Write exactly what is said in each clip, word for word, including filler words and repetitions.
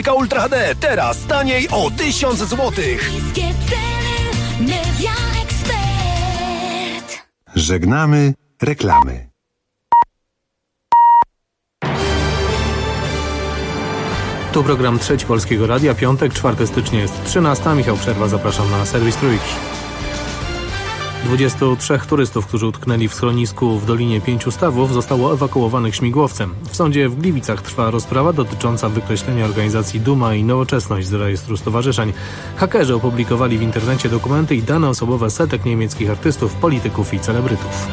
Ultra H D teraz taniej o tysiąc złotych. Żegnamy reklamy. Tu program Trzeci Polskiego Radia, piątek, czwartego stycznia jest trzynastego. Michał Przerwa, zapraszam na serwis Trójki. dwudziestu trzech turystów, którzy utknęli w schronisku w Dolinie Pięciu Stawów, zostało ewakuowanych śmigłowcem. W sądzie w Gliwicach trwa rozprawa dotycząca wykreślenia organizacji Duma i Nowoczesność z rejestru stowarzyszeń. Hakerzy opublikowali w internecie dokumenty i dane osobowe setek niemieckich artystów, polityków i celebrytów.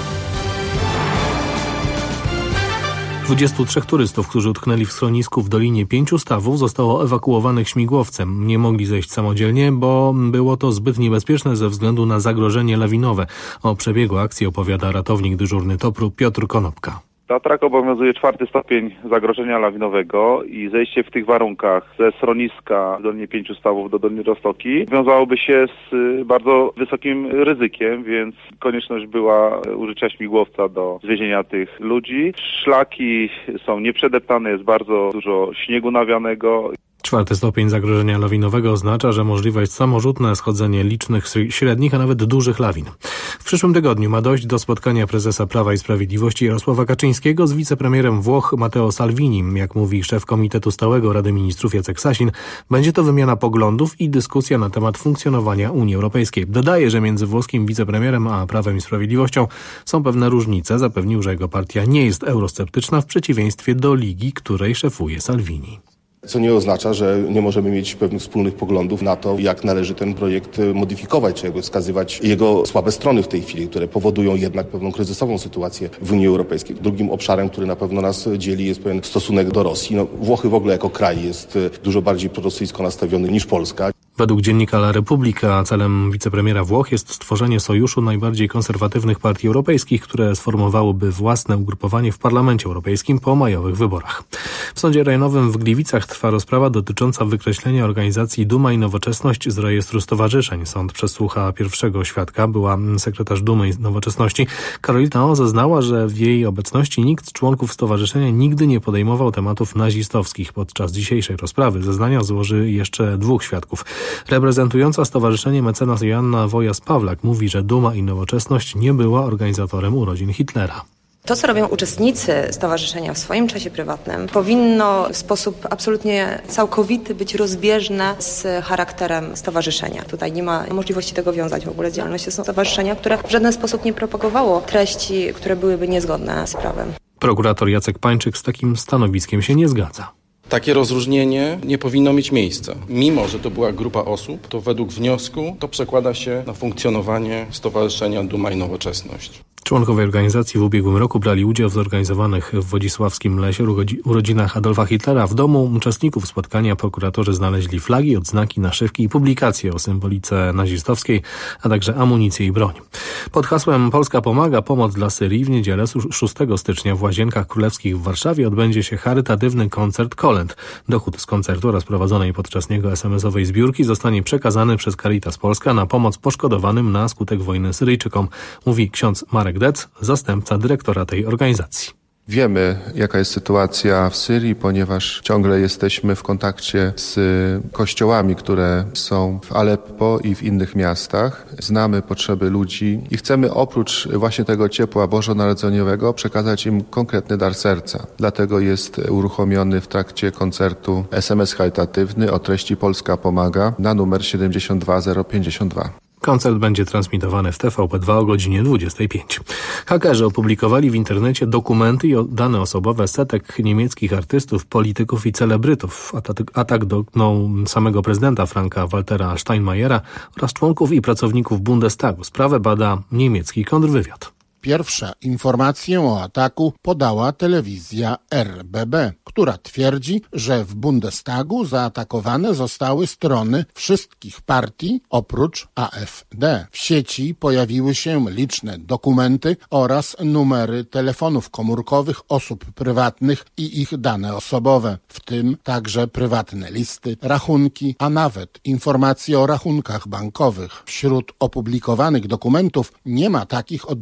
dwudziestu trzech turystów, którzy utknęli w schronisku w Dolinie Pięciu Stawów, zostało ewakuowanych śmigłowcem. Nie mogli zejść samodzielnie, bo było to zbyt niebezpieczne ze względu na zagrożenie lawinowe. O przebiegu akcji opowiada ratownik dyżurny Topru Piotr Konopka. Na Trak obowiązuje czwarty stopień zagrożenia lawinowego i zejście w tych warunkach ze schroniska w Dolinie Pięciu Stawów do Doliny Roztoki wiązałoby się z bardzo wysokim ryzykiem, więc konieczność była użycia śmigłowca do zwiezienia tych ludzi. Szlaki są nieprzedeptane, jest bardzo dużo śniegu nawianego. Czwarty stopień zagrożenia lawinowego oznacza, że możliwe jest samorzutne schodzenie licznych, średnich, a nawet dużych lawin. W przyszłym tygodniu ma dojść do spotkania prezesa Prawa i Sprawiedliwości Jarosława Kaczyńskiego z wicepremierem Włoch Matteo Salvini. Jak mówi szef Komitetu Stałego Rady Ministrów Jacek Sasin, będzie to wymiana poglądów i dyskusja na temat funkcjonowania Unii Europejskiej. Dodaje, że między włoskim wicepremierem a Prawem i Sprawiedliwością są pewne różnice. Zapewnił, że jego partia nie jest eurosceptyczna w przeciwieństwie do Ligi, której szefuje Salvini. Co nie oznacza, że nie możemy mieć pewnych wspólnych poglądów na to, jak należy ten projekt modyfikować, czy jakby wskazywać jego słabe strony w tej chwili, które powodują jednak pewną kryzysową sytuację w Unii Europejskiej. Drugim obszarem, który na pewno nas dzieli, jest pewien stosunek do Rosji. No, Włochy w ogóle jako kraj jest dużo bardziej prorosyjsko nastawiony niż Polska. Według dziennika La Repubblica celem wicepremiera Włoch jest stworzenie sojuszu najbardziej konserwatywnych partii europejskich, które sformowałyby własne ugrupowanie w Parlamencie Europejskim po majowych wyborach. W Sądzie Rejonowym w Gliwicach trwa rozprawa dotycząca wykreślenia organizacji Duma i Nowoczesność z rejestru stowarzyszeń. Sąd przesłucha pierwszego świadka, była sekretarz Dumy i Nowoczesności. Karolina O. zeznała, że w jej obecności nikt z członków stowarzyszenia nigdy nie podejmował tematów nazistowskich. Podczas dzisiejszej rozprawy zeznania złoży jeszcze dwóch świadków. Reprezentująca stowarzyszenie mecenas Joanna Wojas-Pawlak mówi, że Duma i Nowoczesność nie była organizatorem urodzin Hitlera. To, co robią uczestnicy stowarzyszenia w swoim czasie prywatnym, powinno w sposób absolutnie całkowity być rozbieżne z charakterem stowarzyszenia. Tutaj nie ma możliwości tego wiązać w ogóle z działalnością stowarzyszenia, które w żaden sposób nie propagowało treści, które byłyby niezgodne z prawem. Prokurator Jacek Pańczyk z takim stanowiskiem się nie zgadza. Takie rozróżnienie nie powinno mieć miejsca. Mimo że to była grupa osób, to według wniosku to przekłada się na funkcjonowanie Stowarzyszenia Duma i Nowoczesność. Członkowie organizacji w ubiegłym roku brali udział w zorganizowanych w Wodzisławskim Lesie urodzinach Adolfa Hitlera. W domu uczestników spotkania prokuratorzy znaleźli flagi, odznaki, naszywki i publikacje o symbolice nazistowskiej, a także amunicję i broń. Pod hasłem Polska pomaga, pomoc dla Syrii w niedzielę szóstego stycznia w Łazienkach Królewskich w Warszawie odbędzie się charytatywny koncert kolęd. Dochód z koncertu oraz prowadzonej podczas niego es em es owej zbiórki zostanie przekazany przez Caritas Polska na pomoc poszkodowanym na skutek wojny Syryjczykom, mówi ksiądz Marek Dec, zastępca dyrektora tej organizacji. Wiemy, jaka jest sytuacja w Syrii, ponieważ ciągle jesteśmy w kontakcie z kościołami, które są w Aleppo i w innych miastach. Znamy potrzeby ludzi i chcemy oprócz właśnie tego ciepła bożonarodzeniowego przekazać im konkretny dar serca. Dlatego jest uruchomiony w trakcie koncertu es em es charytatywny o treści Polska pomaga na numer siedemdziesiąt dwa zero pięćdziesiąt dwa. Koncert będzie transmitowany w T V P dwa o godzinie dwudziestej piątej. Hakerzy opublikowali w internecie dokumenty i dane osobowe setek niemieckich artystów, polityków i celebrytów. Atak dotknął samego prezydenta Franka-Waltera Steinmeiera oraz członków i pracowników Bundestagu. Sprawę bada niemiecki kontrwywiad. Pierwsza informację o ataku podała telewizja R B B, która twierdzi, że w Bundestagu zaatakowane zostały strony wszystkich partii oprócz A F D. W sieci pojawiły się liczne dokumenty oraz numery telefonów komórkowych osób prywatnych i ich dane osobowe, w tym także prywatne listy, rachunki, a nawet informacje o rachunkach bankowych. Wśród opublikowanych dokumentów nie ma takich o dużym znaczeniu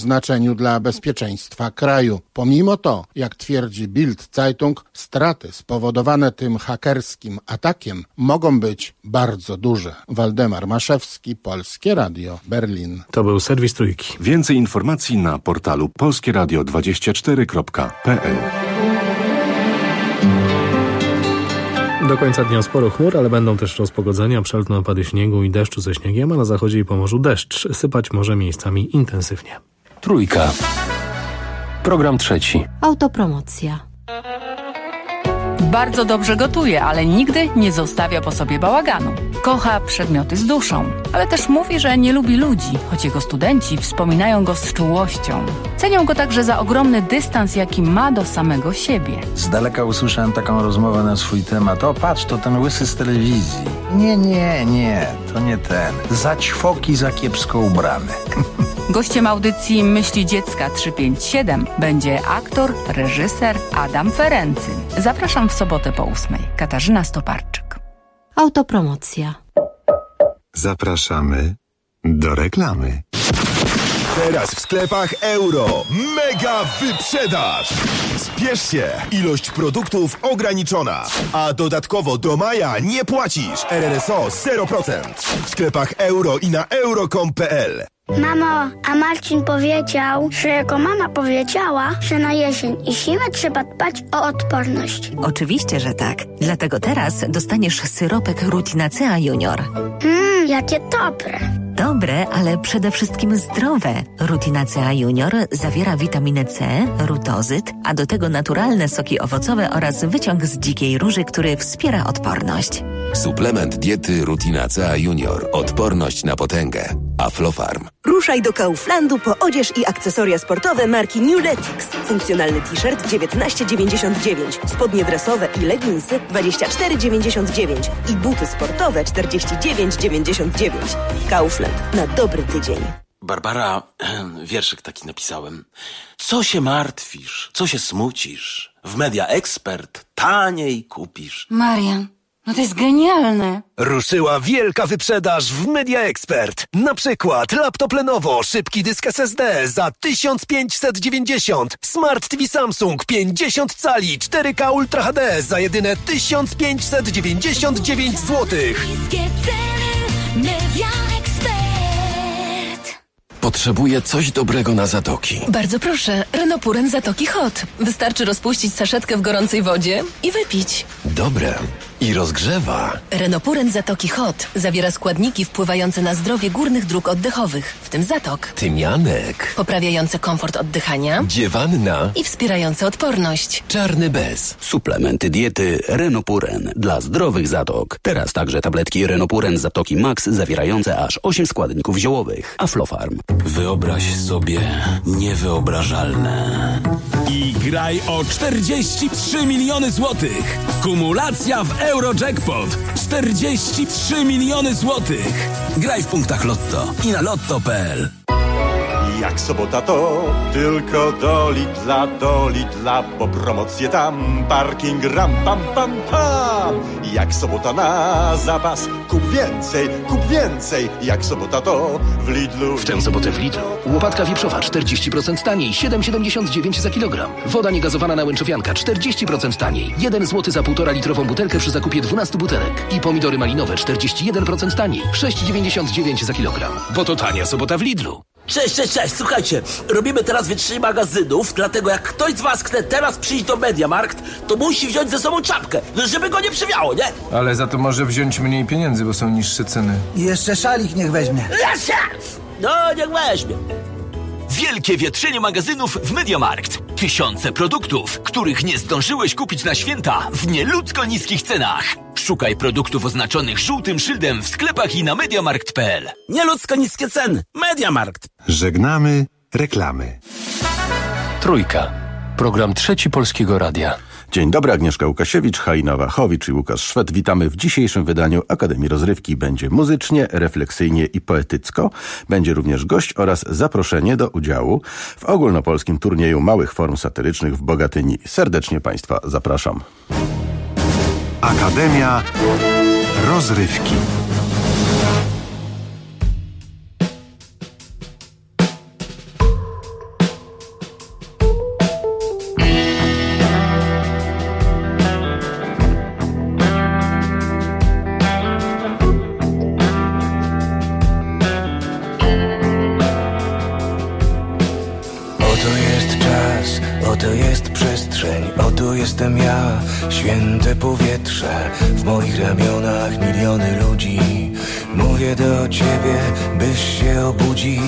znaczeniu dla bezpieczeństwa kraju. Pomimo to, jak twierdzi Bild Zeitung, straty spowodowane tym hakerskim atakiem mogą być bardzo duże. Waldemar Maszewski, Polskie Radio, Berlin. To był serwis Trójki. Więcej informacji na portalu polskie radio dwadzieścia cztery kropka p l. Do końca dnia sporo chmur, ale będą też rozpogodzenia, przelotne opady śniegu i deszczu ze śniegiem, a na zachodzie i Pomorzu deszcz. Sypać może miejscami intensywnie. Trójka. Program trzeci. Autopromocja. Bardzo dobrze gotuje, ale nigdy nie zostawia po sobie bałaganu. Kocha przedmioty z duszą, ale też mówi, że nie lubi ludzi, choć jego studenci wspominają go z czułością. Cenią go także za ogromny dystans, jaki ma do samego siebie. Z daleka usłyszałem taką rozmowę na swój temat. O, patrz, to ten łysy z telewizji. Nie, nie, nie, to nie ten. Za ćwoki, za kiepsko ubrany. Gościem audycji Myśli Dziecka trzysta pięćdziesiąt siedem będzie aktor, reżyser Adam Ferency. Zapraszam w sobotę po ósmej. Katarzyna Stoparczyk. Autopromocja. Zapraszamy do reklamy. Teraz w sklepach Euro. Mega wyprzedaż! Spiesz się! Ilość produktów ograniczona. A dodatkowo do maja nie płacisz. R R S O zero procent. W sklepach Euro i na euro kropka com kropka p l. Mamo, a Marcin powiedział, że jego mama powiedziała, że na jesień i zimę trzeba dbać o odporność. Oczywiście, że tak. Dlatego teraz dostaniesz syropek Rutinacea Junior. Mmm, jakie dobre. Dobre, ale przede wszystkim zdrowe. Rutinacea Junior zawiera witaminę C, rutozyt, a do tego naturalne soki owocowe oraz wyciąg z dzikiej róży, który wspiera odporność. Suplement diety Rutinacea Junior. Odporność na potęgę. Aflofarm. Ruszaj do Kauflandu po odzież i akcesoria sportowe marki Newletics. Funkcjonalny t-shirt dziewiętnaście dziewięćdziesiąt dziewięć, spodnie dresowe i leginsy dwadzieścia cztery dziewięćdziesiąt dziewięć i buty sportowe czterdzieści dziewięć dziewięćdziesiąt dziewięć. Kaufland. Na dobry tydzień. Barbara, wierszyk taki napisałem. Co się martwisz? Co się smucisz? W Media Expert taniej kupisz. Marian, no to jest genialne. Ruszyła wielka wyprzedaż w Media Expert. Na przykład laptop Lenovo, szybki dysk S S D za tysiąc pięćset dziewięćdziesiąt, Smart T V Samsung pięćdziesiąt cali cztery K Ultra H D za jedyne tysiąc pięćset dziewięćdziesiąt dziewięć złotych. Potrzebuję coś dobrego na zatoki. Bardzo proszę, Renopuren Zatoki Hot. Wystarczy rozpuścić saszetkę w gorącej wodzie i wypić. Dobre. I rozgrzewa. Renopuren Zatoki Hot zawiera składniki wpływające na zdrowie górnych dróg oddechowych, w tym zatok. Tymianek. Poprawiające komfort oddychania. Dziewanna. I wspierające odporność. Czarny bez. Suplementy diety Renopuren dla zdrowych zatok. Teraz także tabletki Renopuren Zatoki Max zawierające aż osiem składników ziołowych. Aflofarm. Wyobraź sobie niewyobrażalne. I graj o czterdzieści trzy miliony złotych. Kumulacja w Eurojackpot. czterdzieści trzy miliony złotych. Graj w punktach Lotto i na lotto kropka p l. Jak sobota to tylko do Lidla, do Lidla, bo promocje tam, parking ram, pam, pam, pam. Jak sobota na zapas, kup więcej, kup więcej. Jak sobota to w Lidlu. W tę sobotę w Lidlu. Łopatka wieprzowa czterdzieści procent taniej, siedem siedemdziesiąt dziewięć za kilogram. Woda niegazowana na łęczowianka czterdzieści procent taniej, jeden złoty za półtora litrową butelkę przy zakupie dwunastu butelek. I pomidory malinowe czterdzieści jeden procent taniej, sześć dziewięćdziesiąt dziewięć za kilogram. Bo to tania sobota w Lidlu. Cześć, cześć, cześć, słuchajcie, robimy teraz wytrzyma magazynów, dlatego jak ktoś z was chce teraz przyjść do Mediamarkt, to musi wziąć ze sobą czapkę, żeby go nie przywiało, nie? Ale za to może wziąć mniej pieniędzy, bo są niższe ceny. I jeszcze szalik niech weźmie. Lesia! No, niech weźmie. Wielkie wietrzenie magazynów w Mediamarkt. Tysiące produktów, których nie zdążyłeś kupić na święta w nieludzko niskich cenach. Szukaj produktów oznaczonych żółtym szyldem w sklepach i na mediamarkt kropka p l. Nieludzko niskie ceny. Mediamarkt. Żegnamy reklamy. Trójka. Program Trzeci Polskiego Radia. Dzień dobry, Agnieszka Łukasiewicz, Halina Wachowicz i Łukasz Szwed. Witamy w dzisiejszym wydaniu Akademii Rozrywki. Będzie muzycznie, refleksyjnie i poetycko. Będzie również gość oraz zaproszenie do udziału w ogólnopolskim turnieju małych form satyrycznych w Bogatyni. Serdecznie Państwa zapraszam. Akademia Rozrywki. Oto jest przestrzeń, oto jestem ja, święte powietrze, w moich ramionach miliony ludzi. Mówię do ciebie, byś się obudził.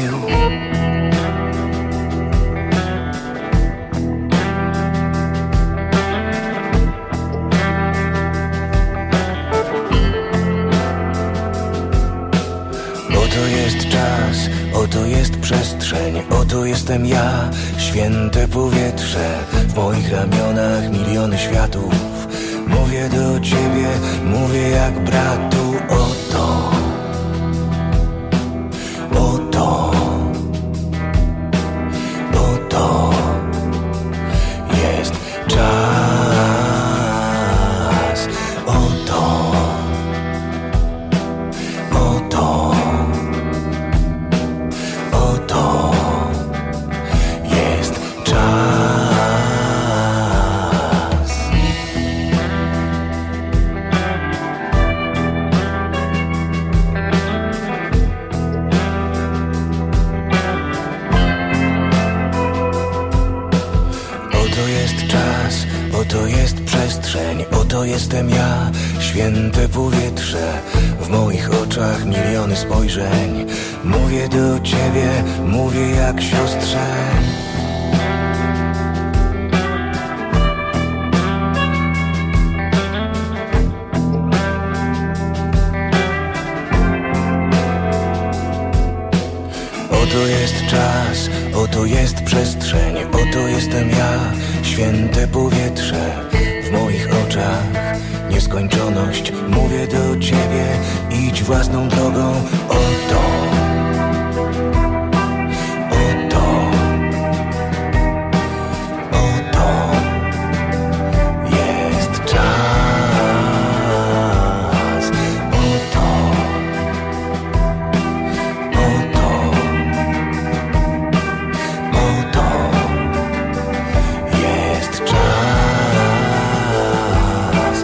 Oto jest czas, oto jest przestrzeń, oto jestem ja, święte powietrze, w moich ramionach miliony światów. Mówię do ciebie, mówię jak bratu, oto, oto, oto jest czas, oto, oto. Oto jest czas. Oto jest czas, oto jest przestrzeń, oto jestem ja, święte powietrze, w moich oczach miliony spojrzeń. Mówię do ciebie, mówię jak siostrze. Oto jest czas, oto jest przestrzeń, oto jestem ja, święte powietrze, w moich oczach nieskończoność. Mówię do ciebie, idź własną drogą, oto, oto, oto jest czas, oto, oto, oto jest czas,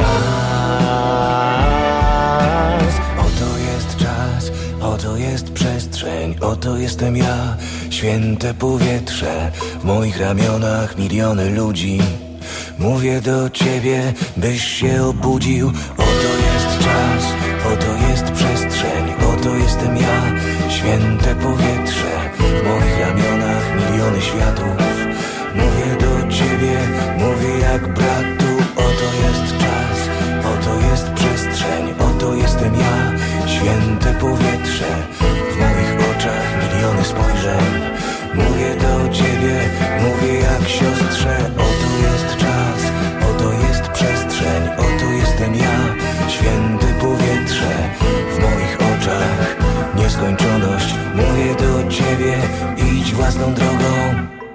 czas. Oto jest czas, oto jest przestrzeń, oto jestem ja, święte powietrze, w moich ramionach miliony ludzi. Mówię do ciebie, byś się obudził. Oto jest czas, oto jest przestrzeń, oto jestem ja, święte powietrze, w moich ramionach miliony światów. Mówię do ciebie, mówię jak bratu. Oto jest czas, oto jest przestrzeń, oto jestem ja, święte powietrze, w moich oczach miliony spojrzeń. Mówię do ciebie, mówię jak siostrze. Oto jest czas, oto jest przestrzeń, oto jestem ja, święte powietrze, w moich oczach nieskończoność. Mówię do ciebie, idź własną drogą.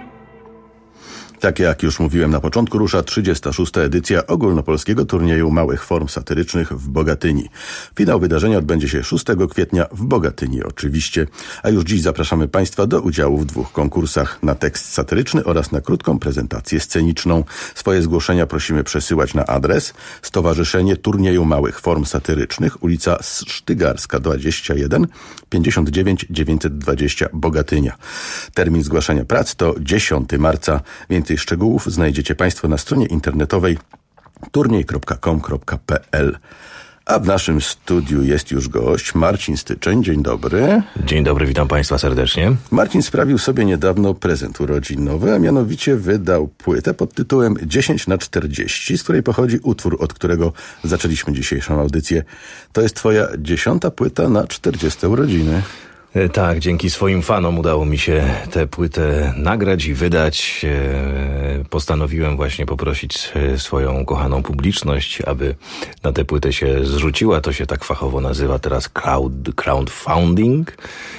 Tak jak już mówiłem na początku, rusza trzydziesta szósta edycja ogólnopolskiego turnieju małych form satyrycznych w Bogatyni. Finał wydarzenia odbędzie się szóstego kwietnia w Bogatyni oczywiście, a już dziś zapraszamy Państwa do udziału w dwóch konkursach na tekst satyryczny oraz na krótką prezentację sceniczną. Swoje zgłoszenia prosimy przesyłać na adres Stowarzyszenie Turnieju Małych Form Satyrycznych, ulica Sztygarska dwadzieścia jeden, pięćdziesiąt dziewięć dziewięćset dwadzieścia Bogatynia. Termin zgłaszania prac to dziesiątego marca. Więcej szczegółów znajdziecie Państwo na stronie internetowej turniej kropka com kropka p l. A w naszym studiu jest już gość, Marcin Styczeń. Dzień dobry. Dzień dobry, witam Państwa serdecznie. Marcin sprawił sobie niedawno prezent urodzinowy, a mianowicie wydał płytę pod tytułem dziesięć na czterdzieści, z której pochodzi utwór, od którego zaczęliśmy dzisiejszą audycję. To jest twoja dziesiąta płyta na czterdzieste urodziny. Tak, dzięki swoim fanom udało mi się tę płytę nagrać i wydać. Postanowiłem właśnie poprosić swoją kochaną publiczność, aby na tę płytę się zrzuciła. To się tak fachowo nazywa teraz crowd, crowdfunding.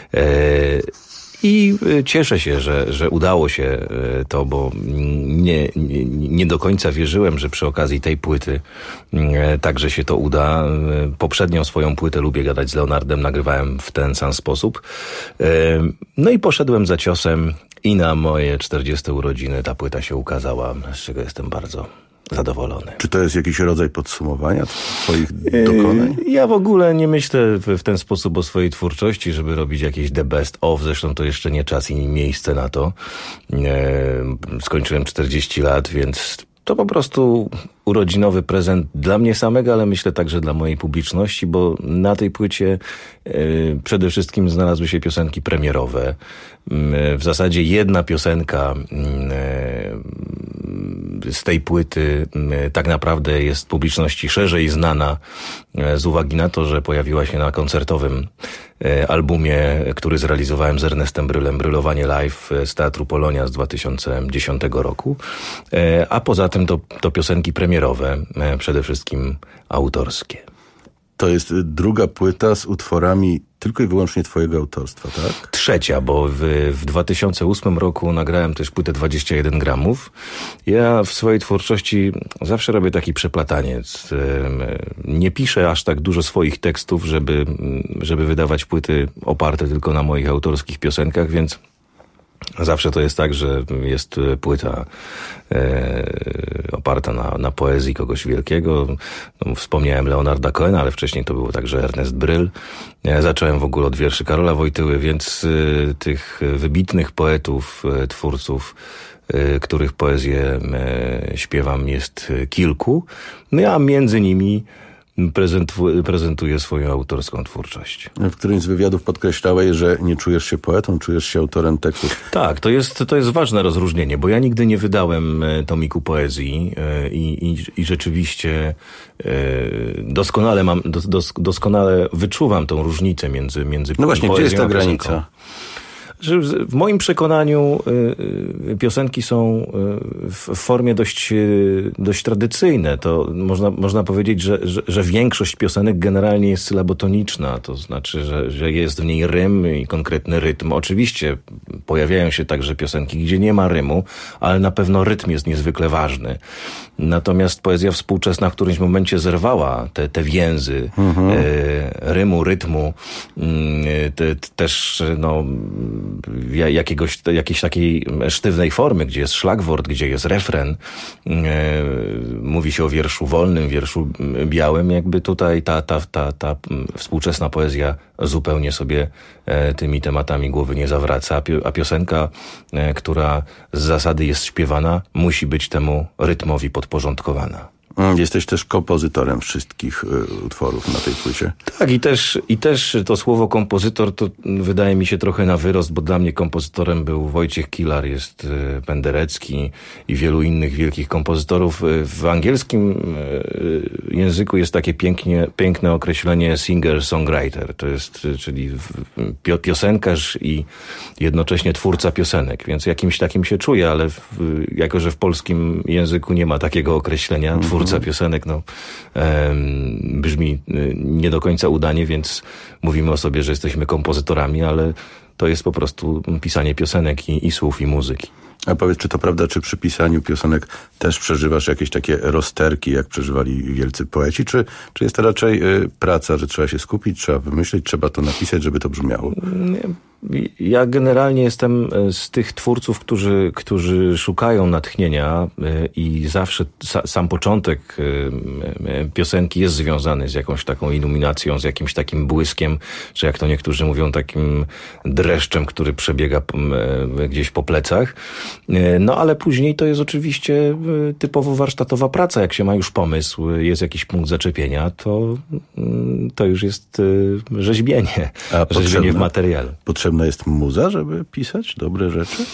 I cieszę się, że, że udało się to, bo nie, nie, nie do końca wierzyłem, że przy okazji tej płyty także się to uda. Poprzednią swoją płytę Lubię gadać z Leonardem nagrywałem w ten sam sposób. No i poszedłem za ciosem i na moje czterdzieste urodziny ta płyta się ukazała, z czego jestem bardzo zadowolony. Czy to jest jakiś rodzaj podsumowania twoich dokonań? Ja w ogóle nie myślę w, w ten sposób o swojej twórczości, żeby robić jakieś the best of. Zresztą to jeszcze nie czas i miejsce na to. Skończyłem czterdzieści lat, więc to po prostu urodzinowy prezent dla mnie samego, ale myślę także dla mojej publiczności, bo na tej płycie y, przede wszystkim znalazły się piosenki premierowe. Y, w zasadzie jedna piosenka y, z tej płyty y, tak naprawdę jest publiczności szerzej znana y, z uwagi na to, że pojawiła się na koncertowym y, albumie, który zrealizowałem z Ernestem Brylem, Brylowanie Live z Teatru Polonia z dwa tysiące dziesiątego roku. Y, a poza tym to, to pionki premierowe. Przede wszystkim autorskie. To jest druga płyta z utworami tylko i wyłącznie twojego autorstwa, tak? Trzecia, bo w, w dwa tysiące ósmym roku nagrałem też płytę dwadzieścia jeden gramów. Ja w swojej twórczości zawsze robię taki przeplataniec. Nie piszę aż tak dużo swoich tekstów, żeby, żeby wydawać płyty oparte tylko na moich autorskich piosenkach, więc zawsze to jest tak, że jest płyta e, oparta na, na poezji kogoś wielkiego. No, wspomniałem Leonarda Cohena, ale wcześniej to było także Ernest Bryl. Ja zacząłem w ogóle od wierszy Karola Wojtyły, więc e, tych wybitnych poetów, e, twórców, e, których poezję e, śpiewam, jest kilku. No a między nimi Prezentu, prezentuje swoją autorską twórczość. W którymś z wywiadów podkreślałeś, że nie czujesz się poetą, czujesz się autorem tekstów. Tak, to jest, to jest ważne rozróżnienie, bo ja nigdy nie wydałem tomiku poezji i, i, i rzeczywiście doskonale mam, dos, doskonale wyczuwam tą różnicę między, między No właśnie, poezją gdzie jest ta a piosenką. granica? Że w moim przekonaniu y, piosenki są w formie dość, dość tradycyjne. To można, można powiedzieć, że, że, że większość piosenek generalnie jest sylabotoniczna. To znaczy, że, że jest w niej rym i konkretny rytm. Oczywiście pojawiają się także piosenki, gdzie nie ma rymu, ale na pewno rytm jest niezwykle ważny. Natomiast poezja współczesna w którymś momencie zerwała te, te więzy mhm. y, rymu, rytmu, y, te, też no jakiegoś, jakiejś takiej sztywnej formy, gdzie jest szlagwort, gdzie jest refren. Mówi się o wierszu wolnym, wierszu białym. Jakby tutaj ta, ta, ta, ta współczesna poezja zupełnie sobie tymi tematami głowy nie zawraca, a piosenka, która z zasady jest śpiewana, musi być temu rytmowi podporządkowana. Jesteś też kompozytorem wszystkich y, utworów na tej płycie. Tak, i też, i też to słowo kompozytor to wydaje mi się trochę na wyrost, bo dla mnie kompozytorem był Wojciech Kilar, jest y, Penderecki i wielu innych wielkich kompozytorów. W angielskim y, języku jest takie pięknie, piękne określenie singer-songwriter, to jest, y, czyli pio, piosenkarz i jednocześnie twórca piosenek, więc jakimś takim się czuję, ale w, jako, że w polskim języku nie ma takiego określenia, mm-hmm. twórca piosenek, no, em, brzmi nie do końca udanie, więc mówimy o sobie, że jesteśmy kompozytorami, ale to jest po prostu pisanie piosenek i, i słów, i muzyki. A powiedz, czy to prawda, czy przy pisaniu piosenek też przeżywasz jakieś takie rozterki, jak przeżywali wielcy poeci, czy, czy jest to raczej y, praca, że trzeba się skupić, trzeba wymyślić, trzeba to napisać, żeby to brzmiało? Ja generalnie jestem z tych twórców, którzy, którzy szukają natchnienia i zawsze sa, sam początek piosenki jest związany z jakąś taką iluminacją, z jakimś takim błyskiem, czy jak to niektórzy mówią, takim dreszczem, który przebiega gdzieś po plecach. No ale później to jest oczywiście typowo warsztatowa praca. Jak się ma już pomysł, jest jakiś punkt zaczepienia, to, to już jest rzeźbienie. A rzeźbienie w materiale. Potrzebna jest muza, żeby pisać dobre rzeczy?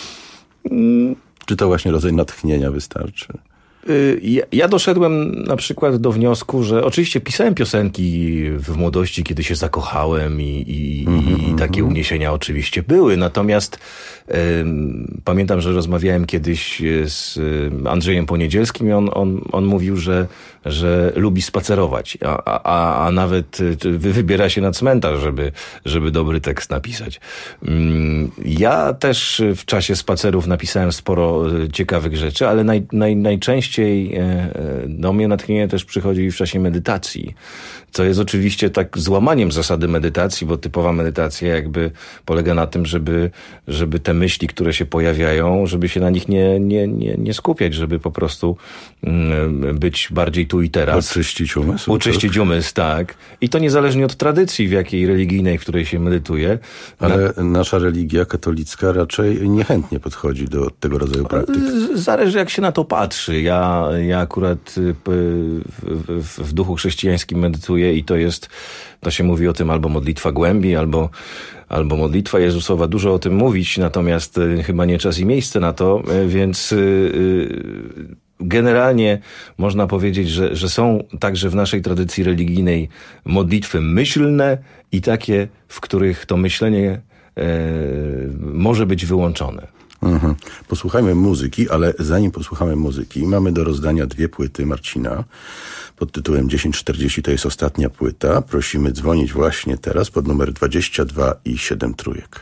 Czy to właśnie rodzaj natchnienia wystarczy? Ja, ja doszedłem na przykład do wniosku, że oczywiście pisałem piosenki w młodości, kiedy się zakochałem i, i, mm-hmm. i takie uniesienia oczywiście były. Natomiast um, pamiętam, że rozmawiałem kiedyś z Andrzejem Poniedzielskim i on, on, on mówił, że że lubi spacerować, a, a, a nawet wybiera się na cmentarz, żeby, żeby dobry tekst napisać. Ja też w czasie spacerów napisałem sporo ciekawych rzeczy, ale naj, naj, najczęściej do mnie natchnienie też przychodzi w czasie medytacji, co jest oczywiście tak złamaniem zasady medytacji, bo typowa medytacja jakby polega na tym, żeby, żeby te myśli, które się pojawiają, żeby się na nich nie, nie, nie, nie skupiać, żeby po prostu być bardziej tu i teraz. Oczyścić umysł. Uczyścić tak? umysł, tak. I to niezależnie od tradycji, w jakiej religijnej, w której się medytuje. Ale na... nasza religia katolicka raczej niechętnie podchodzi do tego rodzaju praktyk. Zależy, jak się na to patrzy. Ja, ja akurat w, w, w duchu chrześcijańskim medytuję i to jest, to się mówi o tym albo modlitwa głębi, albo albo modlitwa Jezusowa, dużo o tym mówić, natomiast y, chyba nie czas i miejsce na to, y, więc y, y, generalnie można powiedzieć, że, że są także w naszej tradycji religijnej modlitwy myślne i takie, w których to myślenie y, może być wyłączone. Mhm. Posłuchajmy muzyki, ale zanim posłuchamy muzyki, mamy do rozdania dwie płyty Marcina pod tytułem dziesięć czterdzieści, to jest ostatnia płyta. Prosimy dzwonić właśnie teraz pod numer dwadzieścia dwa i siedem trójek.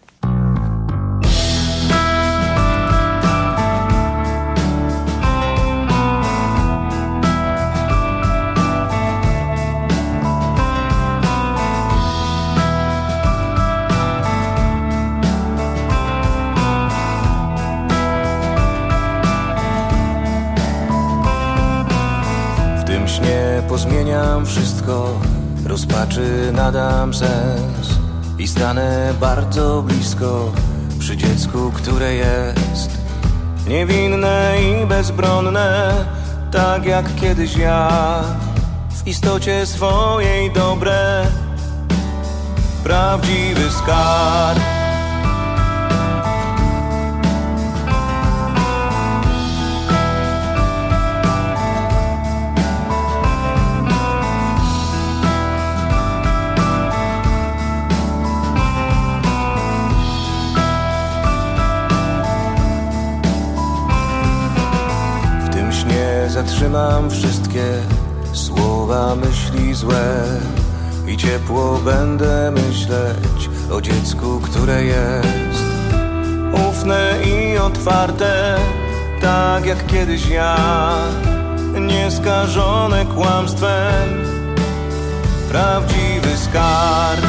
Pozmieniam wszystko, rozpaczy nadam sens i stanę bardzo blisko przy dziecku, które jest niewinne i bezbronne, tak jak kiedyś ja, w istocie swojej dobre, prawdziwy skarb. Zatrzymam wszystkie słowa, myśli złe i ciepło będę myśleć o dziecku, które jest ufne i otwarte, tak jak kiedyś ja, nieskażone kłamstwem, prawdziwy skarb.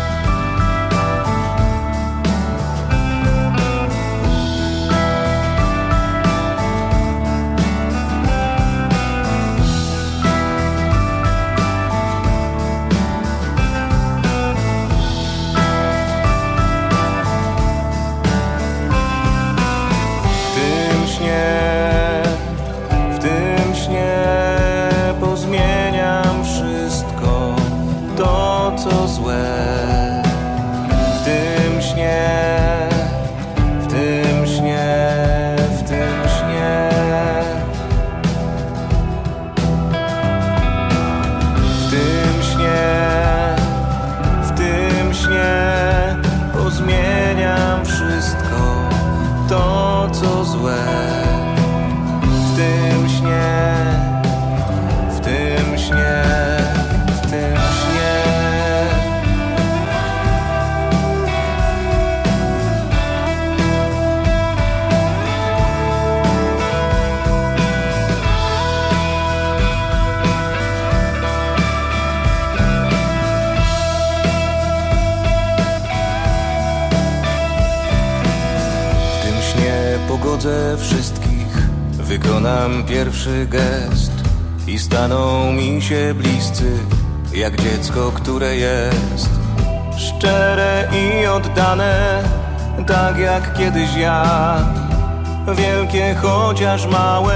Pogodzę wszystkich, wykonam pierwszy gest i staną mi się bliscy, jak dziecko, które jest szczere i oddane, tak jak kiedyś ja, wielkie chociaż małe,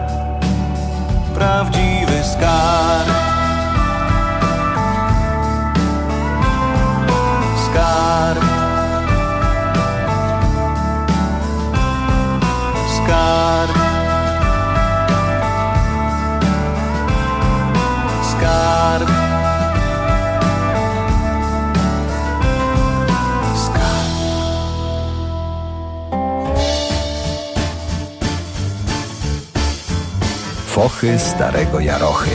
prawdziwy skarb. Skarb. Skarb. Skarb. Skarb. fochy starego Jarochy.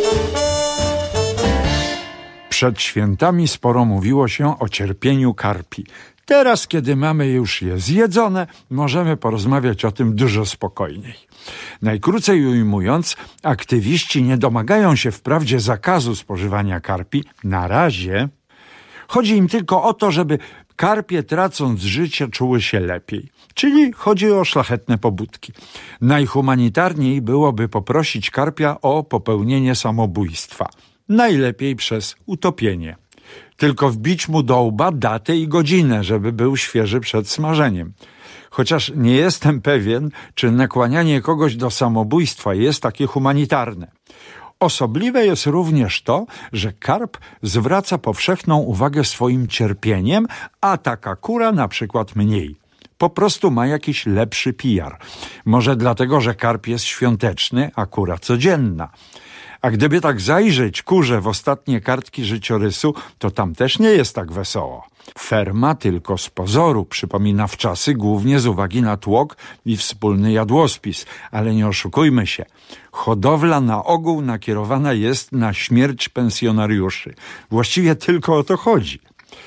Przed świętami sporo mówiło się o cierpieniu karpi. Teraz, kiedy mamy już je zjedzone, możemy porozmawiać o tym dużo spokojniej. Najkrócej ujmując, aktywiści nie domagają się wprawdzie zakazu spożywania karpi. Na razie chodzi im tylko o to, żeby karpie, tracąc życie, czuły się lepiej. Czyli chodzi o szlachetne pobudki. Najhumanitarniej byłoby poprosić karpia o popełnienie samobójstwa. Najlepiej przez utopienie. Tylko wbić mu do łba datę i godzinę, żeby był świeży przed smażeniem. Chociaż nie jestem pewien, czy nakłanianie kogoś do samobójstwa jest takie humanitarne. Osobliwe jest również to, że karp zwraca powszechną uwagę swoim cierpieniem, a taka kura na przykład mniej. Po prostu ma jakiś lepszy P R. Może dlatego, że karp jest świąteczny, a kura codzienna. A gdyby tak zajrzeć kurze w ostatnie kartki życiorysu, to tam też nie jest tak wesoło. Ferma tylko z pozoru przypomina wczasy, głównie z uwagi na tłok i wspólny jadłospis. Ale nie oszukujmy się. Hodowla na ogół nakierowana jest na śmierć pensjonariuszy. Właściwie tylko o to chodzi.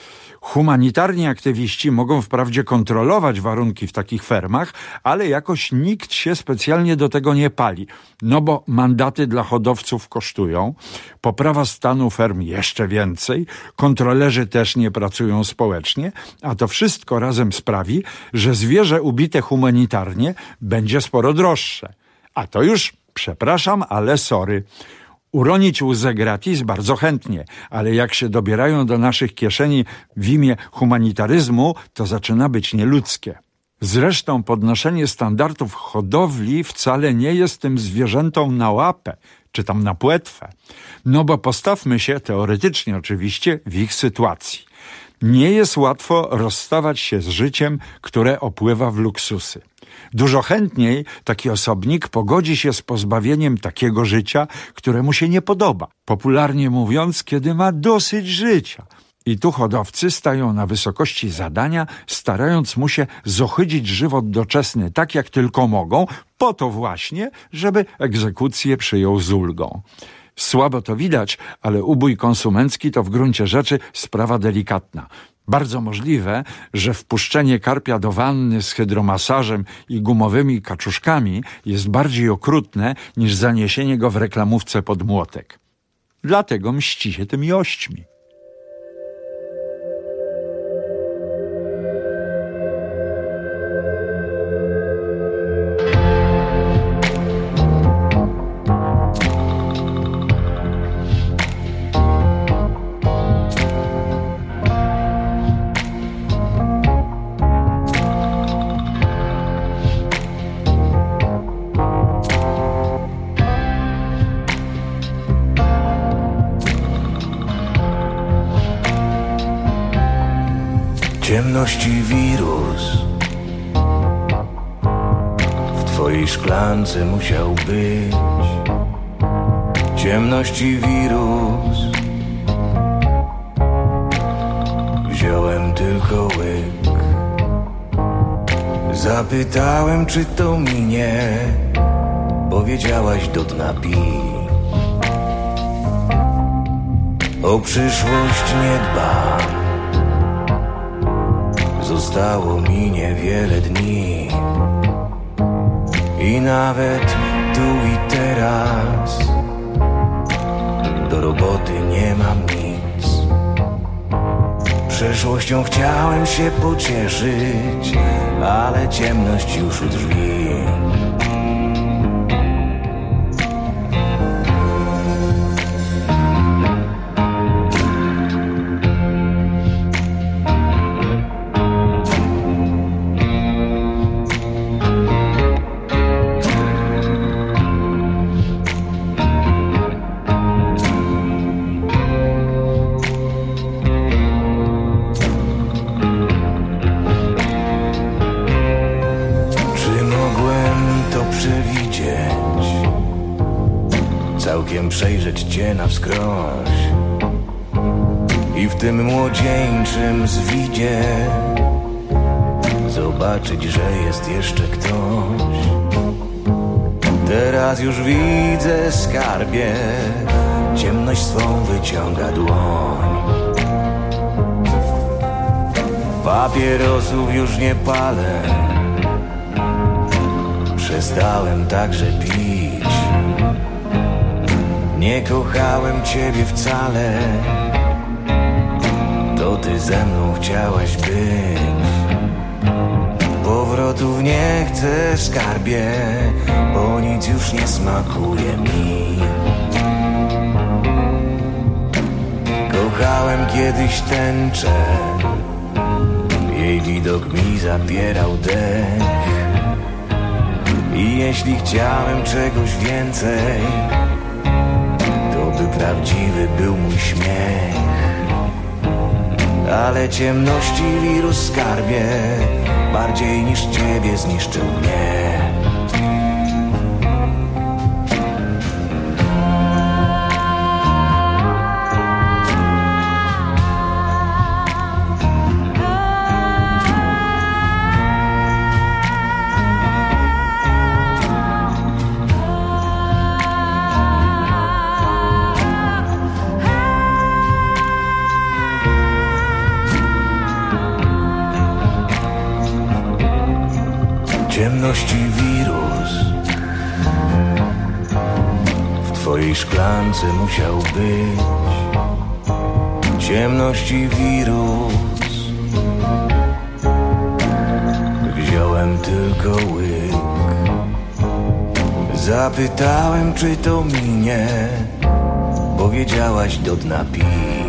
Humanitarni aktywiści mogą wprawdzie kontrolować warunki w takich fermach, ale jakoś nikt się specjalnie do tego nie pali. No bo mandaty dla hodowców kosztują, poprawa stanu ferm jeszcze więcej, kontrolerzy też nie pracują społecznie, a to wszystko razem sprawi, że zwierzę ubite humanitarnie będzie sporo droższe. A to już, przepraszam, ale sorry. Uronić łzę gratis bardzo chętnie, ale jak się dobierają do naszych kieszeni w imię humanitaryzmu, to zaczyna być nieludzkie. Zresztą podnoszenie standardów hodowli wcale nie jest tym zwierzętom na łapę, czy tam na płetwę. No bo postawmy się, teoretycznie oczywiście, w ich sytuacji. Nie jest łatwo rozstawać się z życiem, które opływa w luksusy. Dużo chętniej taki osobnik pogodzi się z pozbawieniem takiego życia, które mu się nie podoba. Popularnie mówiąc, kiedy ma dosyć życia. I tu hodowcy stają na wysokości zadania, starając mu się zohydzić żywot doczesny tak, jak tylko mogą, po to właśnie, żeby egzekucję przyjął z ulgą. Słabo to widać, ale ubój konsumencki to w gruncie rzeczy sprawa delikatna. Bardzo możliwe, że wpuszczenie karpia do wanny z hydromasażem i gumowymi kaczuszkami jest bardziej okrutne niż zaniesienie go w reklamówce pod młotek. Dlatego mści się tymi ośćmi. Ciemności wirus w twojej szklance musiał być. Ciemności wirus, wziąłem tylko łyk. Zapytałem, czy to minie, powiedziałaś do dna pij. O przyszłość nie dbam, zostało mi niewiele dni i nawet tu i teraz do roboty nie mam nic. Przeszłością chciałem się pocieszyć, ale ciemność już u drzwi. Przejrzeć cię na wskroś i w tym młodzieńczym zwidzie zobaczyć, że jest jeszcze ktoś. Teraz już widzę, skarbie, ciemność swą wyciąga dłoń. Papierosów już nie palę, przestałem także pić. Nie kochałem ciebie wcale, to ty ze mną chciałaś być. Powrotów nie chcę, skarbie, bo nic już nie smakuje mi. Kochałem kiedyś tęczę, jej widok mi zapierał dech. I jeśli chciałem czegoś więcej, to by prawdziwy był mój śmiech. Ale ciemności wirus, skarbie, bardziej niż ciebie zniszczył mnie. Ciemności wirus w twojej szklance musiał być. Ciemności wirus, wziąłem tylko łyk. Zapytałem, czy to minie, powiedziałaś do dna pij.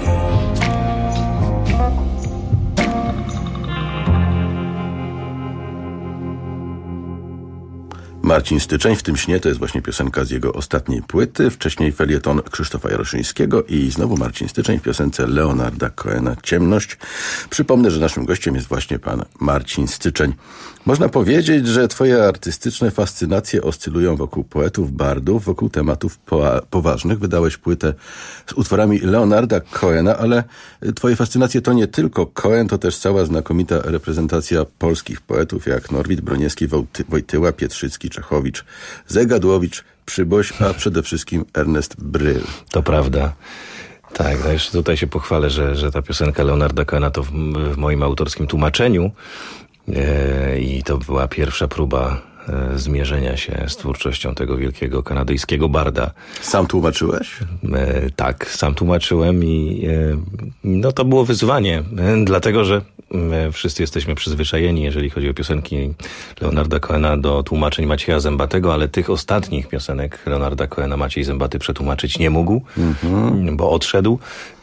Marcin Styczeń, W tym śnie, to jest właśnie piosenka z jego ostatniej płyty. Wcześniej felieton Krzysztofa Jaroszyńskiego i znowu Marcin Styczeń w piosence Leonarda Cohena Ciemność. Przypomnę, że naszym gościem jest właśnie pan Marcin Styczeń. Można powiedzieć, że twoje artystyczne fascynacje oscylują wokół poetów, bardów, wokół tematów po- poważnych. Wydałeś płytę z utworami Leonarda Cohena, ale twoje fascynacje to nie tylko Cohen, to też cała znakomita reprezentacja polskich poetów, jak Norwid, Broniewski, Wojty- Wojtyła, Pietrzycki, Czechowicz, Zegadłowicz, Przyboś, a przede wszystkim Ernest Bryl. To prawda. Tak, no jeszcze tutaj się pochwalę, że, że ta piosenka Leonarda Cohena to w, w moim autorskim tłumaczeniu e, i to była pierwsza próba e, zmierzenia się z twórczością tego wielkiego kanadyjskiego barda. Sam tłumaczyłeś? E, tak, sam tłumaczyłem i e, no to było wyzwanie, e, dlatego że e, wszyscy jesteśmy przyzwyczajeni, jeżeli chodzi o piosenki Leonarda Cohena, do tłumaczeń Macieja Zębatego, ale tych ostatnich piosenek Leonarda Cohena Maciej Zębaty przetłumaczyć nie mógł, mm-hmm. bo odszedł.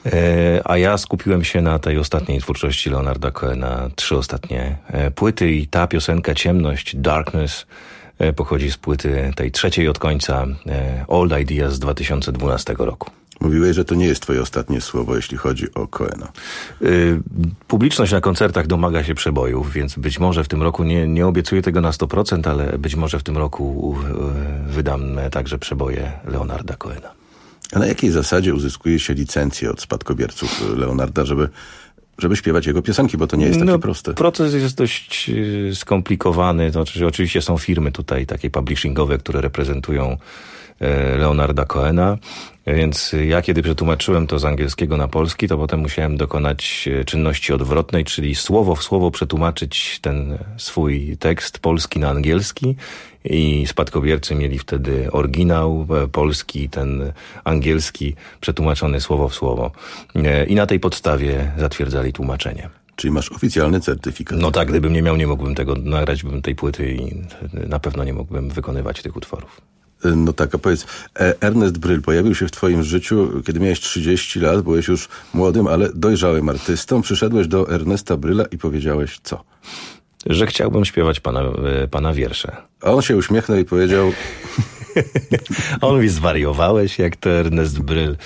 A ja skupiłem się na tej ostatniej twórczości Leonarda Cohena, trzy ostatnie płyty i ta piosenka Ciemność, Darkness, pochodzi z płyty tej trzeciej od końca, Old Ideas z dwa tysiące dwunastego roku. Mówiłeś, że to nie jest twoje ostatnie słowo, jeśli chodzi o Cohena. Yy, publiczność na koncertach domaga się przebojów, więc być może w tym roku, nie, nie obiecuję tego na sto procent, ale być może w tym roku yy, wydam także przeboje Leonarda Cohena. A na jakiej zasadzie uzyskuje się licencję od spadkobierców Leonarda, żeby, żeby śpiewać jego piosenki, bo to nie jest takie no, proste? Proces jest dość y, skomplikowany. To, znaczy, oczywiście są firmy tutaj takie publishingowe, które reprezentują y, Leonarda Cohena. Więc ja kiedy przetłumaczyłem to z angielskiego na polski, to potem musiałem dokonać czynności odwrotnej, czyli słowo w słowo przetłumaczyć ten swój tekst polski na angielski i spadkobiercy mieli wtedy oryginał polski, ten angielski przetłumaczony słowo w słowo. I na tej podstawie zatwierdzali tłumaczenie. Czyli masz oficjalny certyfikat. No tak, gdybym nie miał, nie mógłbym tego nagrać, bym tej płyty i na pewno nie mógłbym wykonywać tych utworów. No tak, a powiedz, Ernest Bryl pojawił się w twoim życiu, kiedy miałeś trzydzieści lat, byłeś już młodym, ale dojrzałym artystą. Przyszedłeś do Ernesta Bryla i powiedziałeś co? Że chciałbym śpiewać pana, pana wiersze. A on się uśmiechnął i powiedział... On mówi, zwariowałeś jak to Ernest Bryl.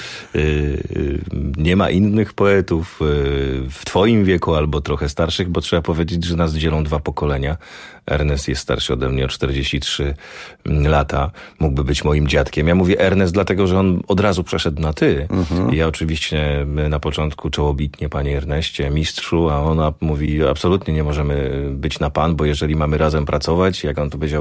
Nie ma innych poetów w twoim wieku albo trochę starszych, bo trzeba powiedzieć, że nas dzielą dwa pokolenia. Ernest jest starszy ode mnie o czterdzieści trzy lata. Mógłby być moim dziadkiem. Ja mówię Ernest dlatego, że on od razu przeszedł na ty. Mhm. Ja oczywiście na początku czołobitnie, panie Erneście, mistrzu, a ona mówi, absolutnie nie możemy być na pan, bo jeżeli mamy razem pracować, jak on to powiedział,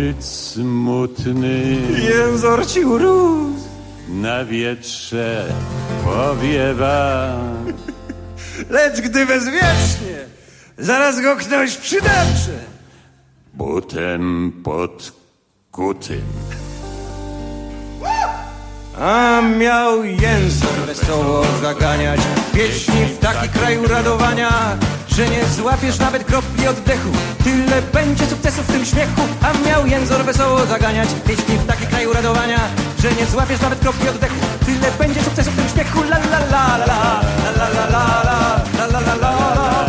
Zbyt smutny jęzor ci urósł, na wietrze powiewa. Lecz gdy bezwiecznie zaraz go ktoś przydepcze, butem pod kutym. A miał język wesoło zaganiać pieśni w taki kraju radowania, że nie złapiesz nawet kropli oddechu. Tyle będzie sukcesów w tym śmiechu. A miał język wesoło zaganiać pieśni w taki kraju radowania, że nie złapiesz nawet kropli oddechu. Tyle będzie sukcesów w tym śmiechu. La la la la la la la la la la la la la.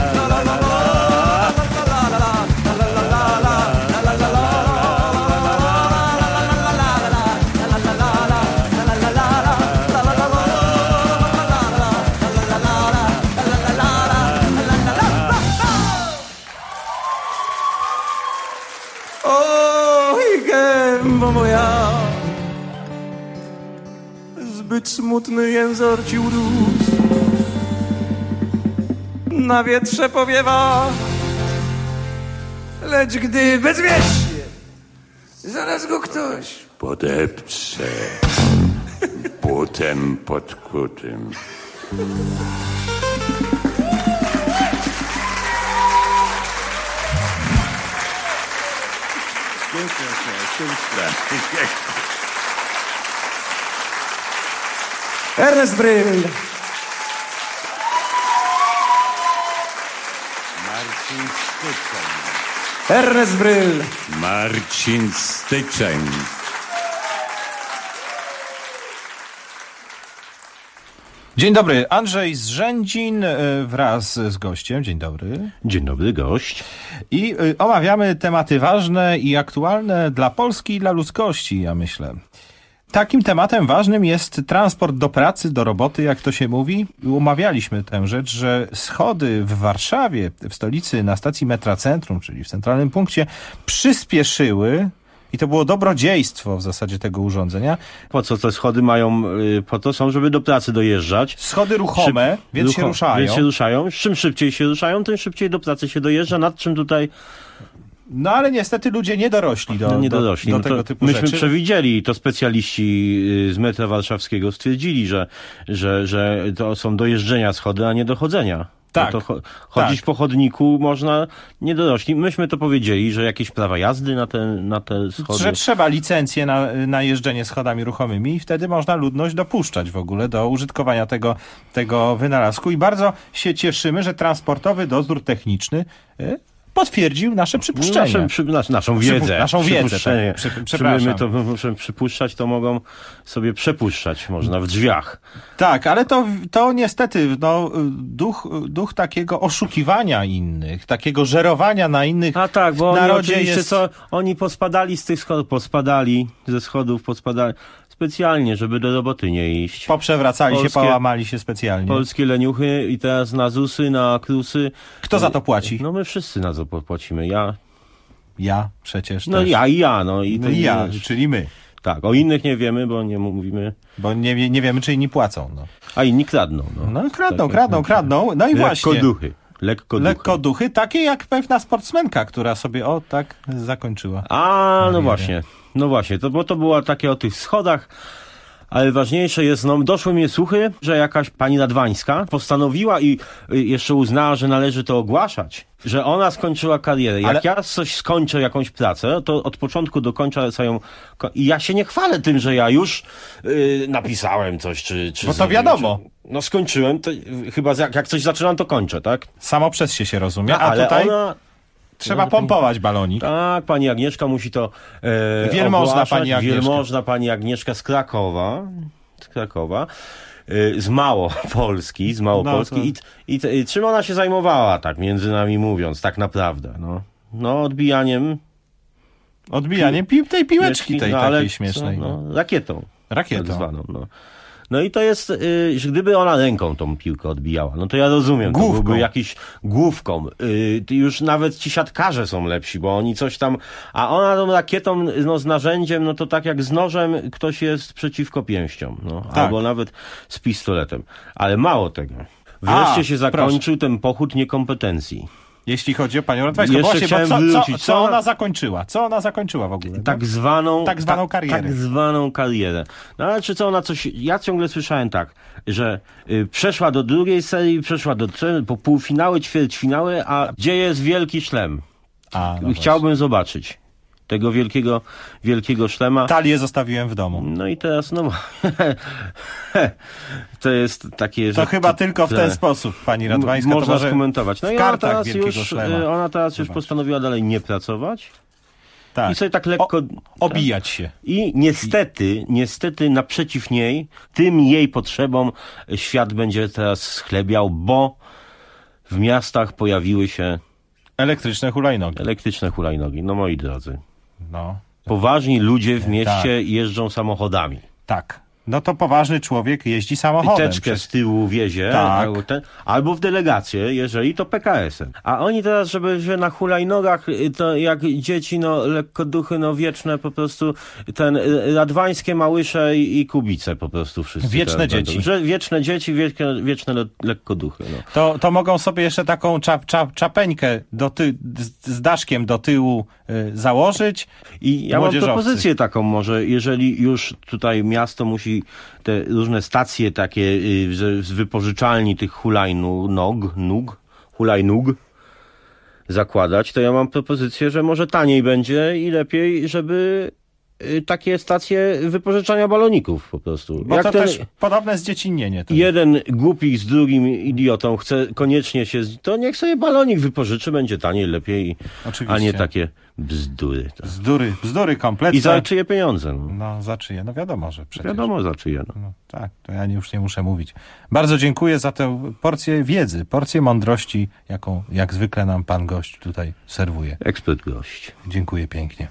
Gębo moja, zbyt smutny jęzor ci urósł, na wietrze powiewa, lecz gdy bezwiecznie zaraz go ktoś podepcze butem pod kutym. Ernest Bryl. Marcin Styczeń. Ernest Bryl. Marcin Styczeń. Dzień dobry, Andrzej Zrzędzin wraz z gościem. Dzień dobry. Dzień dobry, gość. I omawiamy tematy ważne i aktualne dla Polski i dla ludzkości, ja myślę. Takim tematem ważnym jest transport do pracy, do roboty, jak to się mówi. Umawialiśmy tę rzecz, że schody w Warszawie, w stolicy, na stacji metra Centrum, czyli w centralnym punkcie, przyspieszyły. I to było dobrodziejstwo w zasadzie tego urządzenia. Po co te schody mają, po to są, żeby do pracy dojeżdżać. Schody ruchome, Szyb, więc rucho, się ruszają. Więc się ruszają. Czym szybciej się ruszają, tym szybciej do pracy się dojeżdża. Nad czym tutaj... No ale niestety ludzie nie dorośli do, no, nie dorośli. do, do no tego typu myśmy rzeczy. przewidzieli, to specjaliści z metra warszawskiego stwierdzili, że, że, że to są dojeżdżenia schody, a nie dochodzenia. Tak. No to cho- chodzić tak. po chodniku można, nie dorośli. Myśmy to powiedzieli, że jakieś prawa jazdy na te, na te schody. Że trzeba licencję na, na jeżdżenie schodami ruchomymi i wtedy można ludność dopuszczać w ogóle do użytkowania tego, tego wynalazku. I bardzo się cieszymy, że transportowy dozór techniczny y, potwierdził nasze przypuszczenia. Nasze, przy, nas, naszą wiedzę. Przypu- naszą wiedzę, tak. Przy, przepraszam. My to muszę przypuszczać, to mogą sobie przepuszczać, można w drzwiach. Tak, ale to, to niestety no, duch, duch takiego oszukiwania innych, takiego żerowania na innych. A tak, bo w oni narodzie oczywiście jest... co, oni pospadali z tych schodów, pospadali ze schodów, pospadali specjalnie, żeby do roboty nie iść. Poprzewracali Polskie, się, połamali się specjalnie. Polskie leniuchy i teraz na zusy, na krusy. Kto za to płaci? No my wszyscy na to płacimy. Ja. Ja przecież No też. ja i ja. No i, no i ja, czyli my. Tak, o innych nie wiemy, bo nie mówimy. Bo nie, nie wiemy, czy inni płacą. No. A inni kradną. No, no kradną, tak, kradną, kradną. No i właśnie. Lekkoduchy. Lekkoduchy. Lekkoduchy, takie jak pewna sportsmenka, która sobie o tak zakończyła. A, no właśnie. No właśnie, to, bo to było takie o tych schodach. Ale ważniejsze jest, no doszły mnie słuchy, że jakaś pani Radwańska postanowiła i jeszcze uznała, że należy to ogłaszać, że ona skończyła karierę. Jak Ale... ja coś skończę, jakąś pracę, to od początku do końca swoją... I ja się nie chwalę tym, że ja już yy, napisałem coś, czy... czy Bo to wiadomo. Czy... No skończyłem, to chyba jak, jak coś zaczynam, to kończę, tak? Samo przez się się rozumie, no, a ale tutaj... ona... Trzeba pompować balonik. Tak, pani Agnieszka musi to e, Wielmożna ogłaszać. pani Agnieszka. Wielmożna pani Agnieszka z Krakowa. Z Krakowa. E, z Małopolski. Z Małopolski. No, to... I, i, I czym ona się zajmowała, tak między nami mówiąc, tak naprawdę? No, no odbijaniem... Odbijaniem pi- tej piłeczki, tej no, takiej ale, śmiesznej. No, no, rakietą. Rakietą. Tak zwaną, no. No i to jest, y, że gdyby ona ręką tą piłkę odbijała, no to ja rozumiem, główką. To byłby jakiś główką. Y, już nawet ci siatkarze są lepsi, bo oni coś tam, a ona tą rakietą, no z narzędziem, no to tak jak z nożem ktoś jest przeciwko pięściom, no, tak. Albo nawet z pistoletem. Ale mało tego. Wreszcie a, się zakończył proszę. ten pochód niekompetencji. Jeśli chodzi o panią Radwańską. Jeszcze Właśnie, chciałem bo co, wrócić. co, co ona zakończyła? Co ona zakończyła w ogóle? Tak zwaną, tak zwaną ta, karierę. Tak zwaną karierę. No ale czy co ona coś... Ja ciągle słyszałem tak, że y, przeszła do drugiej serii, przeszła do po półfinały, ćwierćfinały, a gdzie jest wielki szlem? A, no Chciałbym właśnie. zobaczyć tego wielkiego, wielkiego szlema. Talię zostawiłem w domu. No i teraz, no to jest takie, To że... chyba tylko w ten te, sposób, pani Radwańska. Można to może skomentować. No w i ona kartach teraz wielkiego już, szlema. ona teraz już Zobacz. postanowiła dalej nie pracować. Tak. I sobie tak lekko... O, obijać się. I niestety, niestety naprzeciw niej, tym jej potrzebom świat będzie teraz schlebiał, bo w miastach pojawiły się elektryczne hulajnogi. Elektryczne hulajnogi, no moi drodzy. No. Poważni ludzie w mieście Tak. jeżdżą samochodami. Tak. No to poważny człowiek jeździ samochodem. Teczkę Przez... z tyłu wiezie, Tak. albo, ten, albo w delegację, jeżeli to P K S-em. A oni teraz, żeby że na hulajnogach, to jak dzieci, no lekkoduchy, no wieczne po prostu, ten radwańskie małysze i, i kubice po prostu wszyscy. Wieczne teraz dzieci. Będą. Że wieczne dzieci, wieczne, wieczne le, lekkoduchy. No. To, to mogą sobie jeszcze taką czap, czap, czapeńkę do ty, z, z daszkiem do tyłu y, założyć. I ja mam propozycję taką może, jeżeli już tutaj miasto musi te różne stacje takie y, z, z wypożyczalni tych hulajnóg, nog, nóg, hulajnóg zakładać, to ja mam propozycję, że może taniej będzie i lepiej, żeby y, takie stacje wypożyczania baloników po prostu. Bo Jak to ten też podobne zdziecinnienie. To jeden głupik z drugim idiotą chce koniecznie się, to niech sobie balonik wypożyczy, będzie taniej, lepiej, Oczywiście. a nie takie bzdury. Tak. Bzdury, bzdury kompletne. I za czyje pieniądze? No, no za czyje? No wiadomo, że przecież. Wiadomo za czyje. No. No, tak, to ja już nie muszę mówić. Bardzo dziękuję za tę porcję wiedzy, porcję mądrości, jaką jak zwykle nam pan gość tutaj serwuje. Ekspert gość. Dziękuję pięknie.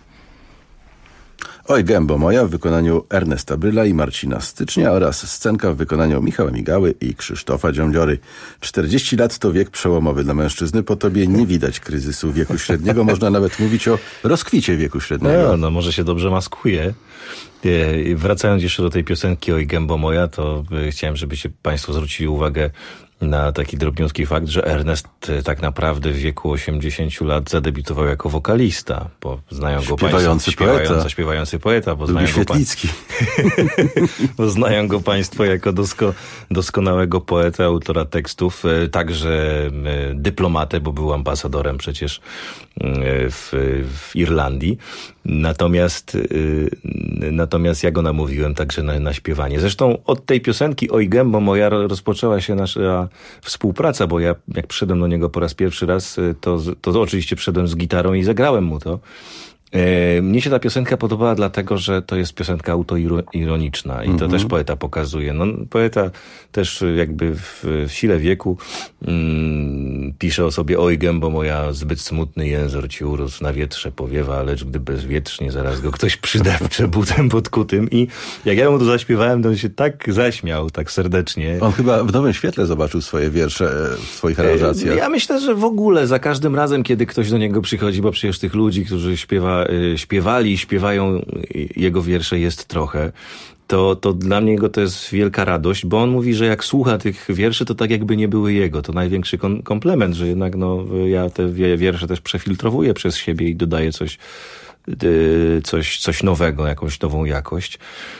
Oj, gębo moja w wykonaniu Ernesta Bryla i Marcina Stycznia oraz scenka w wykonaniu Michała Migały i Krzysztofa Dziądziory. czterdzieści lat to wiek przełomowy dla mężczyzny. Po tobie nie widać kryzysu wieku średniego. Można nawet mówić o rozkwicie wieku średniego. No, no może się dobrze maskuje. E, Wracając jeszcze do tej piosenki Oj, gębo moja, to e, chciałem, żebyście państwo zwrócili uwagę na taki drobniutki fakt, że Ernest e, tak naprawdę w wieku osiemdziesięciu lat zadebiutował jako wokalista, bo znają go Śpiewający państwo... poeta. Śpiewający, śpiewający poeta. Bo znają, go, bo znają go państwo jako dosko, doskonałego poeta, autora tekstów, e, także e, dyplomatę, bo był ambasadorem przecież e, w, w Irlandii. Natomiast, e, natomiast ja go namówiłem także na, na śpiewanie. Zresztą od tej piosenki Oj, gębo moja rozpoczęła się nasza współpraca, bo ja jak przyszedłem do niego po raz pierwszy raz, to, to oczywiście przyszedłem z gitarą i zagrałem mu to. E, mnie się ta piosenka podobała dlatego, że to jest piosenka autoironiczna i to Mhm. też poeta pokazuje. No, poeta też jakby w, w sile wieku mm, pisze o sobie: oj, gębo moja, zbyt smutny język ci urósł, na wietrze powiewa, lecz gdy bezwietrznie zaraz go ktoś przydepcze butem podkutym. I jak ja mu to zaśpiewałem, to on się tak zaśmiał, tak serdecznie. On chyba w Nowym Świetle zobaczył swoje wiersze w swoich aranżacjach. Ja myślę, że w ogóle za każdym razem, kiedy ktoś do niego przychodzi, bo przecież tych ludzi, którzy śpiewa, śpiewali, śpiewają jego wiersze jest trochę, to, to dla niego to jest wielka radość, bo on mówi, że jak słucha tych wierszy, to tak jakby nie były jego. To największy kom- komplement, że jednak no, ja te wiersze też przefiltrowuję przez siebie i dodaję coś, coś, coś nowego, jakąś nową jakość.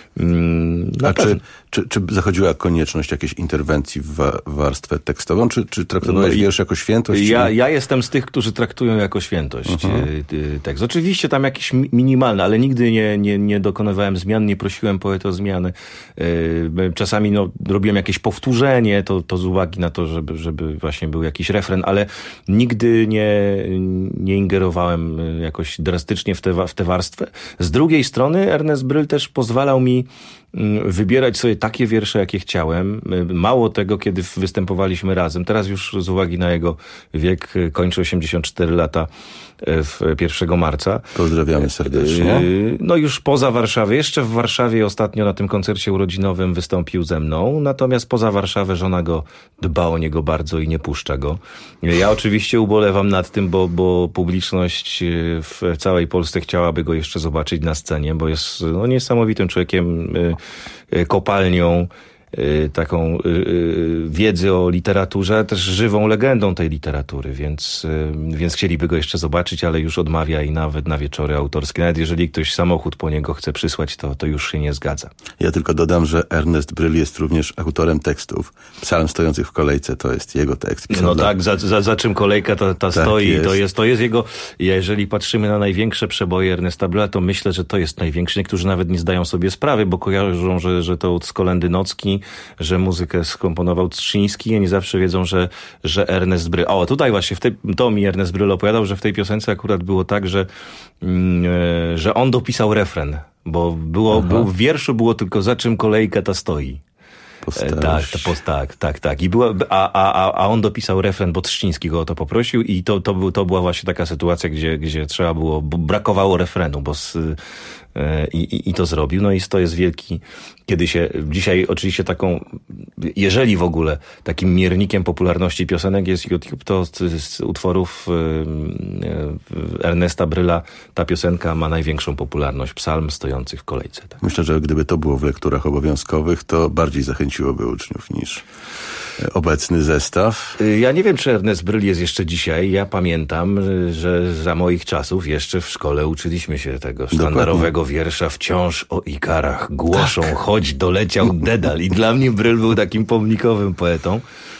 A czy, czy, czy zachodziła konieczność jakiejś interwencji w wa- warstwę tekstową, czy, czy traktowałeś No i- wiersz jako świętość? Ja, czy... ja jestem z tych, którzy traktują jako świętość Mhm. y, y, tekst. Oczywiście tam jakieś mi- minimalne, ale nigdy nie, nie, nie dokonywałem zmian, nie prosiłem poety o zmiany. Y, Czasami no, robiłem jakieś powtórzenie, to, to z uwagi na to, żeby, żeby właśnie był jakiś refren, ale nigdy nie, nie ingerowałem y, jakoś drastycznie w tę wa- w tę warstwę. Z drugiej strony Ernest Bryl też pozwalał mi wybierać sobie takie wiersze, jakie chciałem. Mało tego, kiedy występowaliśmy razem. Teraz już z uwagi na jego wiek kończy osiemdziesiąt cztery lata w pierwszego marca. Pozdrawiamy serdecznie. No już poza Warszawą. Jeszcze w Warszawie ostatnio na tym koncercie urodzinowym wystąpił ze mną. Natomiast poza Warszawę żona go dba o niego bardzo i nie puszcza go. Ja oczywiście ubolewam nad tym, bo, bo publiczność w całej Polsce chciałaby go jeszcze zobaczyć na scenie, bo jest no, niesamowitym człowiekiem, kopalnią y, taką y, y, wiedzy o literaturze, też żywą legendą tej literatury, więc, y, więc chcieliby go jeszcze zobaczyć, ale już odmawia i nawet na wieczory autorskie. Nawet jeżeli ktoś samochód po niego chce przysłać, to, to już się nie zgadza. Ja tylko dodam, że Ernest Bryl jest również autorem tekstów. Psalm stojących w kolejce to jest jego tekst. Pisał No dla... tak, za, za, za czym kolejka ta, ta Tak stoi, jest. to jest, to jest jego, jeżeli patrzymy na największe przeboje Ernesta Bryla, to myślę, że to jest największy. Niektórzy nawet nie zdają sobie sprawy, bo kojarzą, że, że to z Kolędy Nocki, że muzykę skomponował Trzyński, i nie zawsze wiedzą, że, że Ernest Bryl. O, tutaj właśnie, w tej, to mi Ernest Bryl opowiadał, że w tej piosence akurat było tak, że, mm, że on dopisał refren, bo było, był, w wierszu było tylko za czym kolejka ta stoi. Postawisz. Tak, to post, tak, tak, tak. I była, a, a, a on dopisał refren, bo Trzciński go o to poprosił i to, to, był, to była właśnie taka sytuacja, gdzie, gdzie trzeba było, bo brakowało refrenu, bo z, i, i, i to zrobił. No i to jest wielki, kiedy się, dzisiaj oczywiście taką, jeżeli w ogóle takim miernikiem popularności piosenek jest YouTube, to z, z utworów y, y, Ernesta Bryla ta piosenka ma największą popularność. Psalm stojących w kolejce. Tak. Myślę, że gdyby to było w lekturach obowiązkowych, to bardziej zachęciłoby uczniów niż obecny zestaw. Ja nie wiem, czy Ernest Bryl jest jeszcze dzisiaj. Ja pamiętam, że za moich czasów jeszcze w szkole uczyliśmy się tego sztandarowego wiersza Wciąż o Ikarach głoszą, tak. Choć doleciał dedal. I dla mnie Bryl był takim pomnikowym poetą.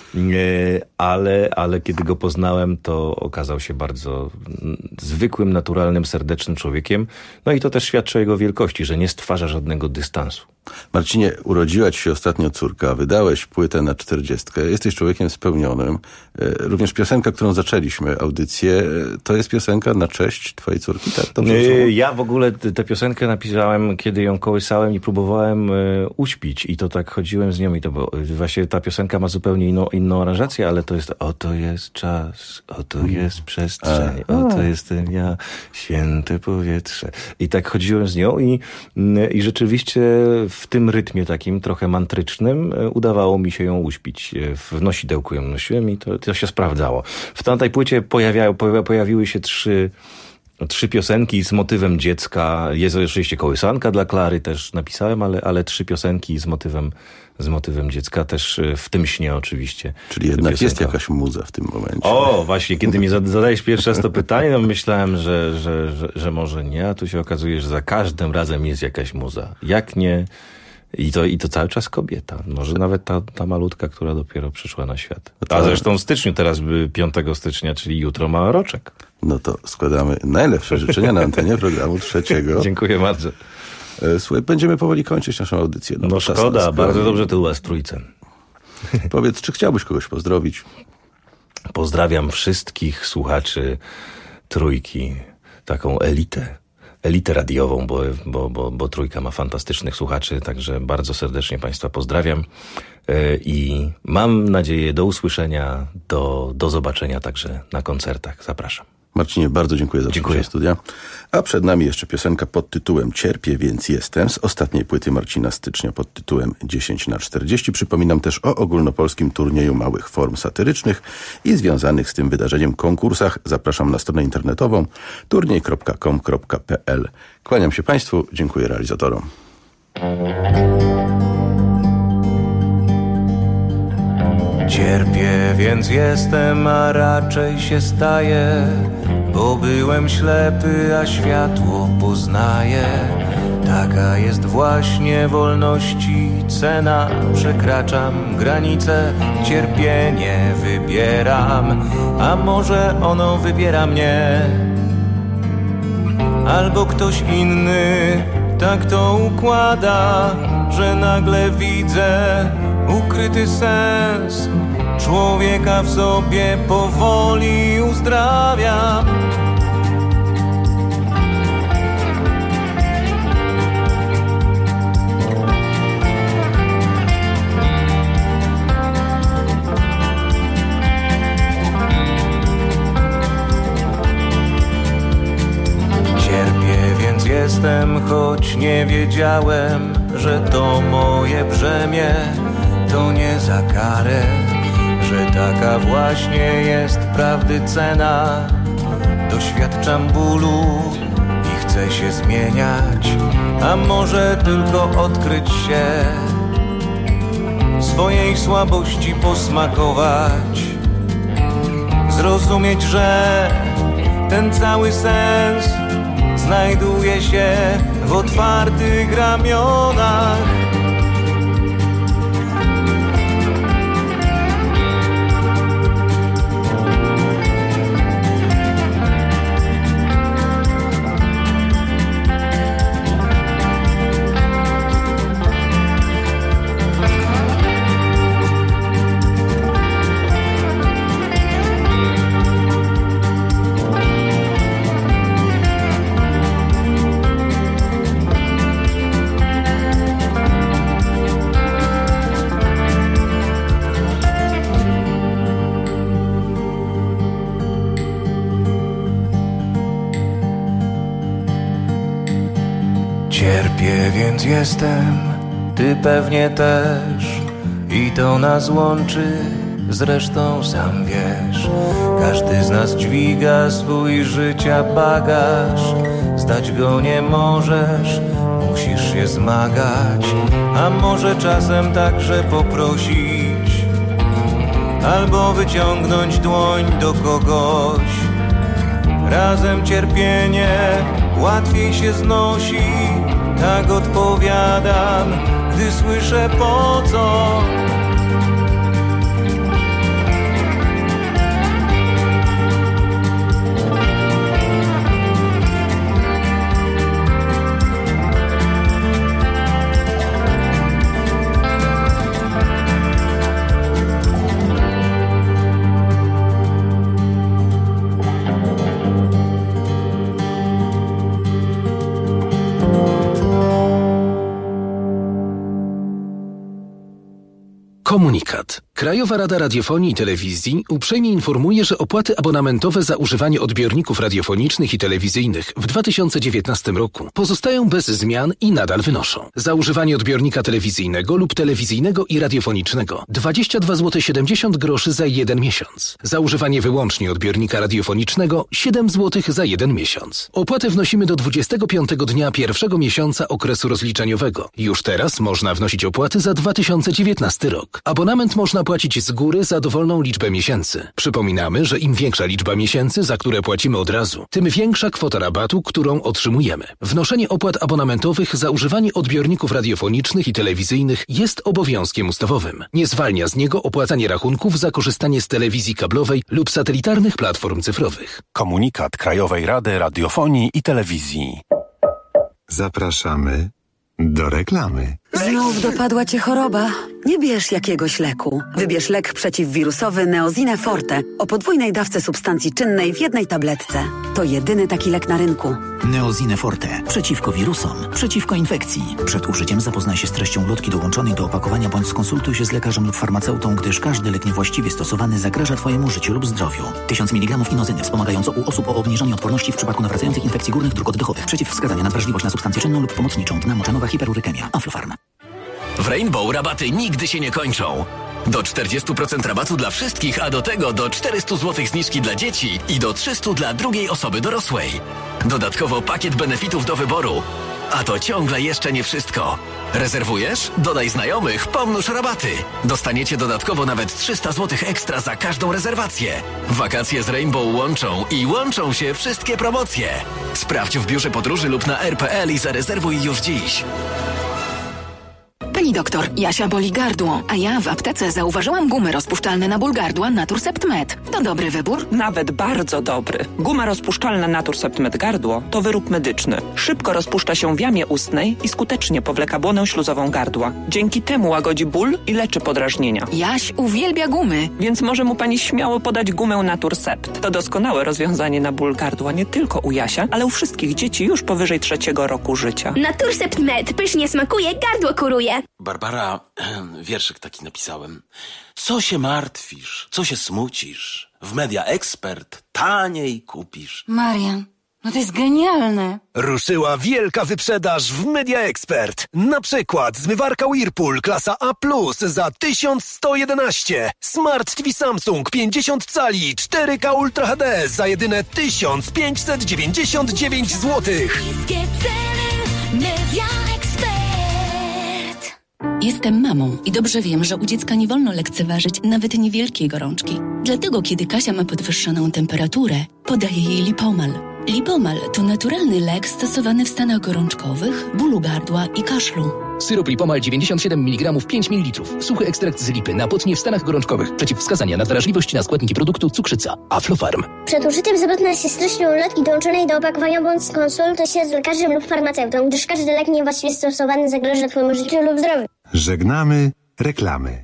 Ale, ale kiedy go poznałem, to okazał się bardzo zwykłym, naturalnym, serdecznym człowiekiem. No i to też świadczy o jego wielkości, że nie stwarza żadnego dystansu. Marcinie, urodziła ci się ostatnio córka, wydałeś płytę na czterdziestkę, jesteś człowiekiem spełnionym. Również piosenka, którą zaczęliśmy audycję, to jest piosenka na cześć twojej córki, tak? Dobrze rozumiem? Ja w ogóle tę piosenkę napisałem, kiedy ją kołysałem i próbowałem uśpić i to tak chodziłem z nią i to było, właśnie ta piosenka ma zupełnie inną, inną aranżację, ale to jest oto jest czas, oto jest przestrzeń, A. oto jestem ja, święte powietrze. I tak chodziłem z nią i, i rzeczywiście w tym rytmie takim trochę mantrycznym udawało mi się ją uśpić. W nosidełku ją nosiłem i to, to się sprawdzało. W tamtej płycie pojawiają, pojawiły się trzy Trzy piosenki z motywem dziecka. Jest oczywiście kołysanka dla Klary, też napisałem, ale, ale trzy piosenki z motywem, z motywem dziecka, też w tym śnie oczywiście. Czyli jednak piosenka. Jest jakaś muza w tym momencie. O, właśnie, kiedy mi zadajesz pierwszy raz to pytanie, no myślałem, że, że, że, że może nie, a tu się okazuje, że za każdym razem jest jakaś muza. Jak nie... I to, I to cały czas kobieta. Może nawet ta, ta malutka, która dopiero przyszła na świat. A zresztą w styczniu, teraz piątego stycznia, czyli jutro ma roczek. No to składamy najlepsze życzenia na antenie programu trzeciego. Dziękuję bardzo. Słuchaj, będziemy powoli kończyć naszą audycję. No, no szkoda, bardzo dobrze to u was trójce. Powiedz, czy chciałbyś kogoś pozdrowić? Pozdrawiam wszystkich słuchaczy Trójki, taką elitę. Elitę radiową, bo, bo, bo, bo Trójka ma fantastycznych słuchaczy, także bardzo serdecznie Państwa pozdrawiam i mam nadzieję do usłyszenia, do, do zobaczenia także na koncertach. Zapraszam. Marcinie, bardzo dziękuję za dziękuję. przyjście studia. A przed nami jeszcze piosenka pod tytułem Cierpię, więc jestem z ostatniej płyty Marcina Stycznia pod tytułem dziesięć na czterdzieści. Przypominam też o ogólnopolskim turnieju małych form satyrycznych i związanych z tym wydarzeniem konkursach. Zapraszam na stronę internetową turniej kropka com kropka p l. Kłaniam się Państwu, dziękuję realizatorom. Cierpię, więc jestem, a raczej się staję, bo byłem ślepy, a światło poznaję. Taka jest właśnie wolności cena. Przekraczam granice, cierpienie wybieram, a może ono wybiera mnie, albo ktoś inny tak to układa, że nagle widzę ukryty sens człowieka w sobie powoli uzdrawiam. Cierpię, więc jestem, choć nie wiedziałem, że to moje brzemię to nie za karę, że taka właśnie jest prawdy cena. Doświadczam bólu i chcę się zmieniać, a może tylko odkryć się. swojej słabości posmakować, zrozumieć, że ten cały sens znajduje się w otwartych ramionach. Cierpię, więc jestem, ty pewnie też, i to nas łączy, zresztą sam wiesz. Każdy z nas dźwiga swój życia bagaż, zdać go nie możesz, musisz się zmagać. A może czasem także poprosić, albo wyciągnąć dłoń do kogoś. Razem cierpienie łatwiej się znosi, tak odpowiadam, gdy słyszę po co. Komunikat. Krajowa Rada Radiofonii i Telewizji uprzejmie informuje, że opłaty abonamentowe za używanie odbiorników radiofonicznych i telewizyjnych w dwa tysiące dziewiętnastym roku pozostają bez zmian i nadal wynoszą. Za używanie odbiornika telewizyjnego lub telewizyjnego i radiofonicznego dwadzieścia dwa złote siedemdziesiąt groszy za jeden miesiąc. Za używanie wyłącznie odbiornika radiofonicznego siedem złotych za jeden miesiąc. Opłatę wnosimy do dwudziestego piątego dnia pierwszego miesiąca okresu rozliczeniowego. Już teraz można wnosić opłaty za dwa tysiące dziewiętnasty rok. Abonament można płacić z góry za dowolną liczbę miesięcy. Przypominamy, że im większa liczba miesięcy, za które płacimy od razu, tym większa kwota rabatu, którą otrzymujemy. Wnoszenie opłat abonamentowych za używanie odbiorników radiofonicznych i telewizyjnych jest obowiązkiem ustawowym. Nie zwalnia z niego opłacanie rachunków za korzystanie z telewizji kablowej lub satelitarnych platform cyfrowych. Komunikat Krajowej Rady Radiofonii i Telewizji. Zapraszamy do reklamy. Znów dopadła cię choroba? Nie bierz jakiegoś leku. Wybierz lek przeciwwirusowy Neozine Forte o podwójnej dawce substancji czynnej w jednej tabletce. To jedyny taki lek na rynku. Neozine Forte. Przeciwko wirusom, przeciwko infekcji. Przed użyciem zapoznaj się z treścią lotki dołączonej do opakowania bądź skonsultuj się z lekarzem lub farmaceutą, gdyż każdy lek niewłaściwie stosowany zagraża Twojemu życiu lub zdrowiu. tysiąc miligramów inozyny wspomagająco u osób o obniżonej odporności w przypadku nawracających infekcji górnych dróg oddechowych. Przeciwwskazania na wrażliwość na substancję czynną lub pomocniczą. Dna moczanowa hiperurykemia. Aflofarm. W Rainbow rabaty nigdy się nie kończą. Do czterdzieści procent rabatu dla wszystkich, a do tego do czterysta złotych zniżki dla dzieci i do trzysta dla drugiej osoby dorosłej. Dodatkowo pakiet benefitów do wyboru. A to ciągle jeszcze nie wszystko. Rezerwujesz? Dodaj znajomych, pomnóż rabaty. Dostaniecie dodatkowo nawet trzysta złotych ekstra za każdą rezerwację. Wakacje z Rainbow łączą i łączą się wszystkie promocje. Sprawdź w biurze podróży lub na r kropka p l i zarezerwuj już dziś. Pani doktor, Jasia boli gardło, a ja w aptece zauważyłam gumy rozpuszczalne na ból gardła Naturcept Med. To dobry wybór? Nawet bardzo dobry. Guma rozpuszczalna Naturcept Med gardło to wyrób medyczny. Szybko rozpuszcza się w jamie ustnej i skutecznie powleka błonę śluzową gardła. Dzięki temu łagodzi ból i leczy podrażnienia. Jaś uwielbia gumy. Więc może mu pani śmiało podać gumę Naturcept. To doskonałe rozwiązanie na ból gardła nie tylko u Jasia, ale u wszystkich dzieci już powyżej trzeciego roku życia. Naturcept Med pysznie smakuje, gardło kuruje. Barbara, wierszyk taki napisałem. Co się martwisz, co się smucisz? W Media Expert taniej kupisz. Marian, no to jest genialne. Ruszyła wielka wyprzedaż w Media Expert. Na przykład zmywarka Whirlpool klasa A plus za tysiąc sto jedenaście. Smart T V Samsung pięćdziesiąt cali cztery K Ultra H D za jedyne tysiąc pięćset dziewięćdziesiąt dziewięć złotych. Media Expert. Jestem mamą i dobrze wiem, że u dziecka nie wolno lekceważyć nawet niewielkiej gorączki. Dlatego, kiedy Kasia ma podwyższoną temperaturę, podaję jej Lipomal. Lipomal to naturalny lek stosowany w stanach gorączkowych, bólu gardła i kaszlu. Syrop Lipomal dziewięćdziesiąt siedem miligramów pięć mililitrów. Suchy ekstrakt z lipy na potnie w stanach gorączkowych. Przeciwwskazania na wrażliwość na składniki produktu cukrzyca. Aflofarm. Przed użyciem zapewne się z treścią ulotki dołączonej do opakowania bądź skonsultuj się z lekarzem lub farmaceutą, gdyż każdy lek niewłaściwie stosowany zagraża Twojemu życiu lub zdrowiu. Żegnamy reklamy.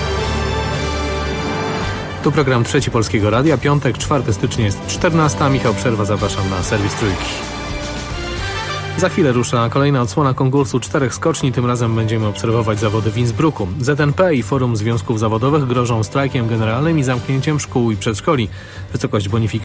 Tu program Trzeci Polskiego Radia. Piątek, czwartego stycznia jest czternasta. Michał Przerwa, zapraszam na serwis Trójki. Za chwilę rusza kolejna odsłona konkursu czterech skoczni. Tym razem będziemy obserwować zawody w Innsbrucku. Z N P i Forum Związków Zawodowych grożą strajkiem generalnym i zamknięciem szkół i przedszkoli. Wysokość bonifikacji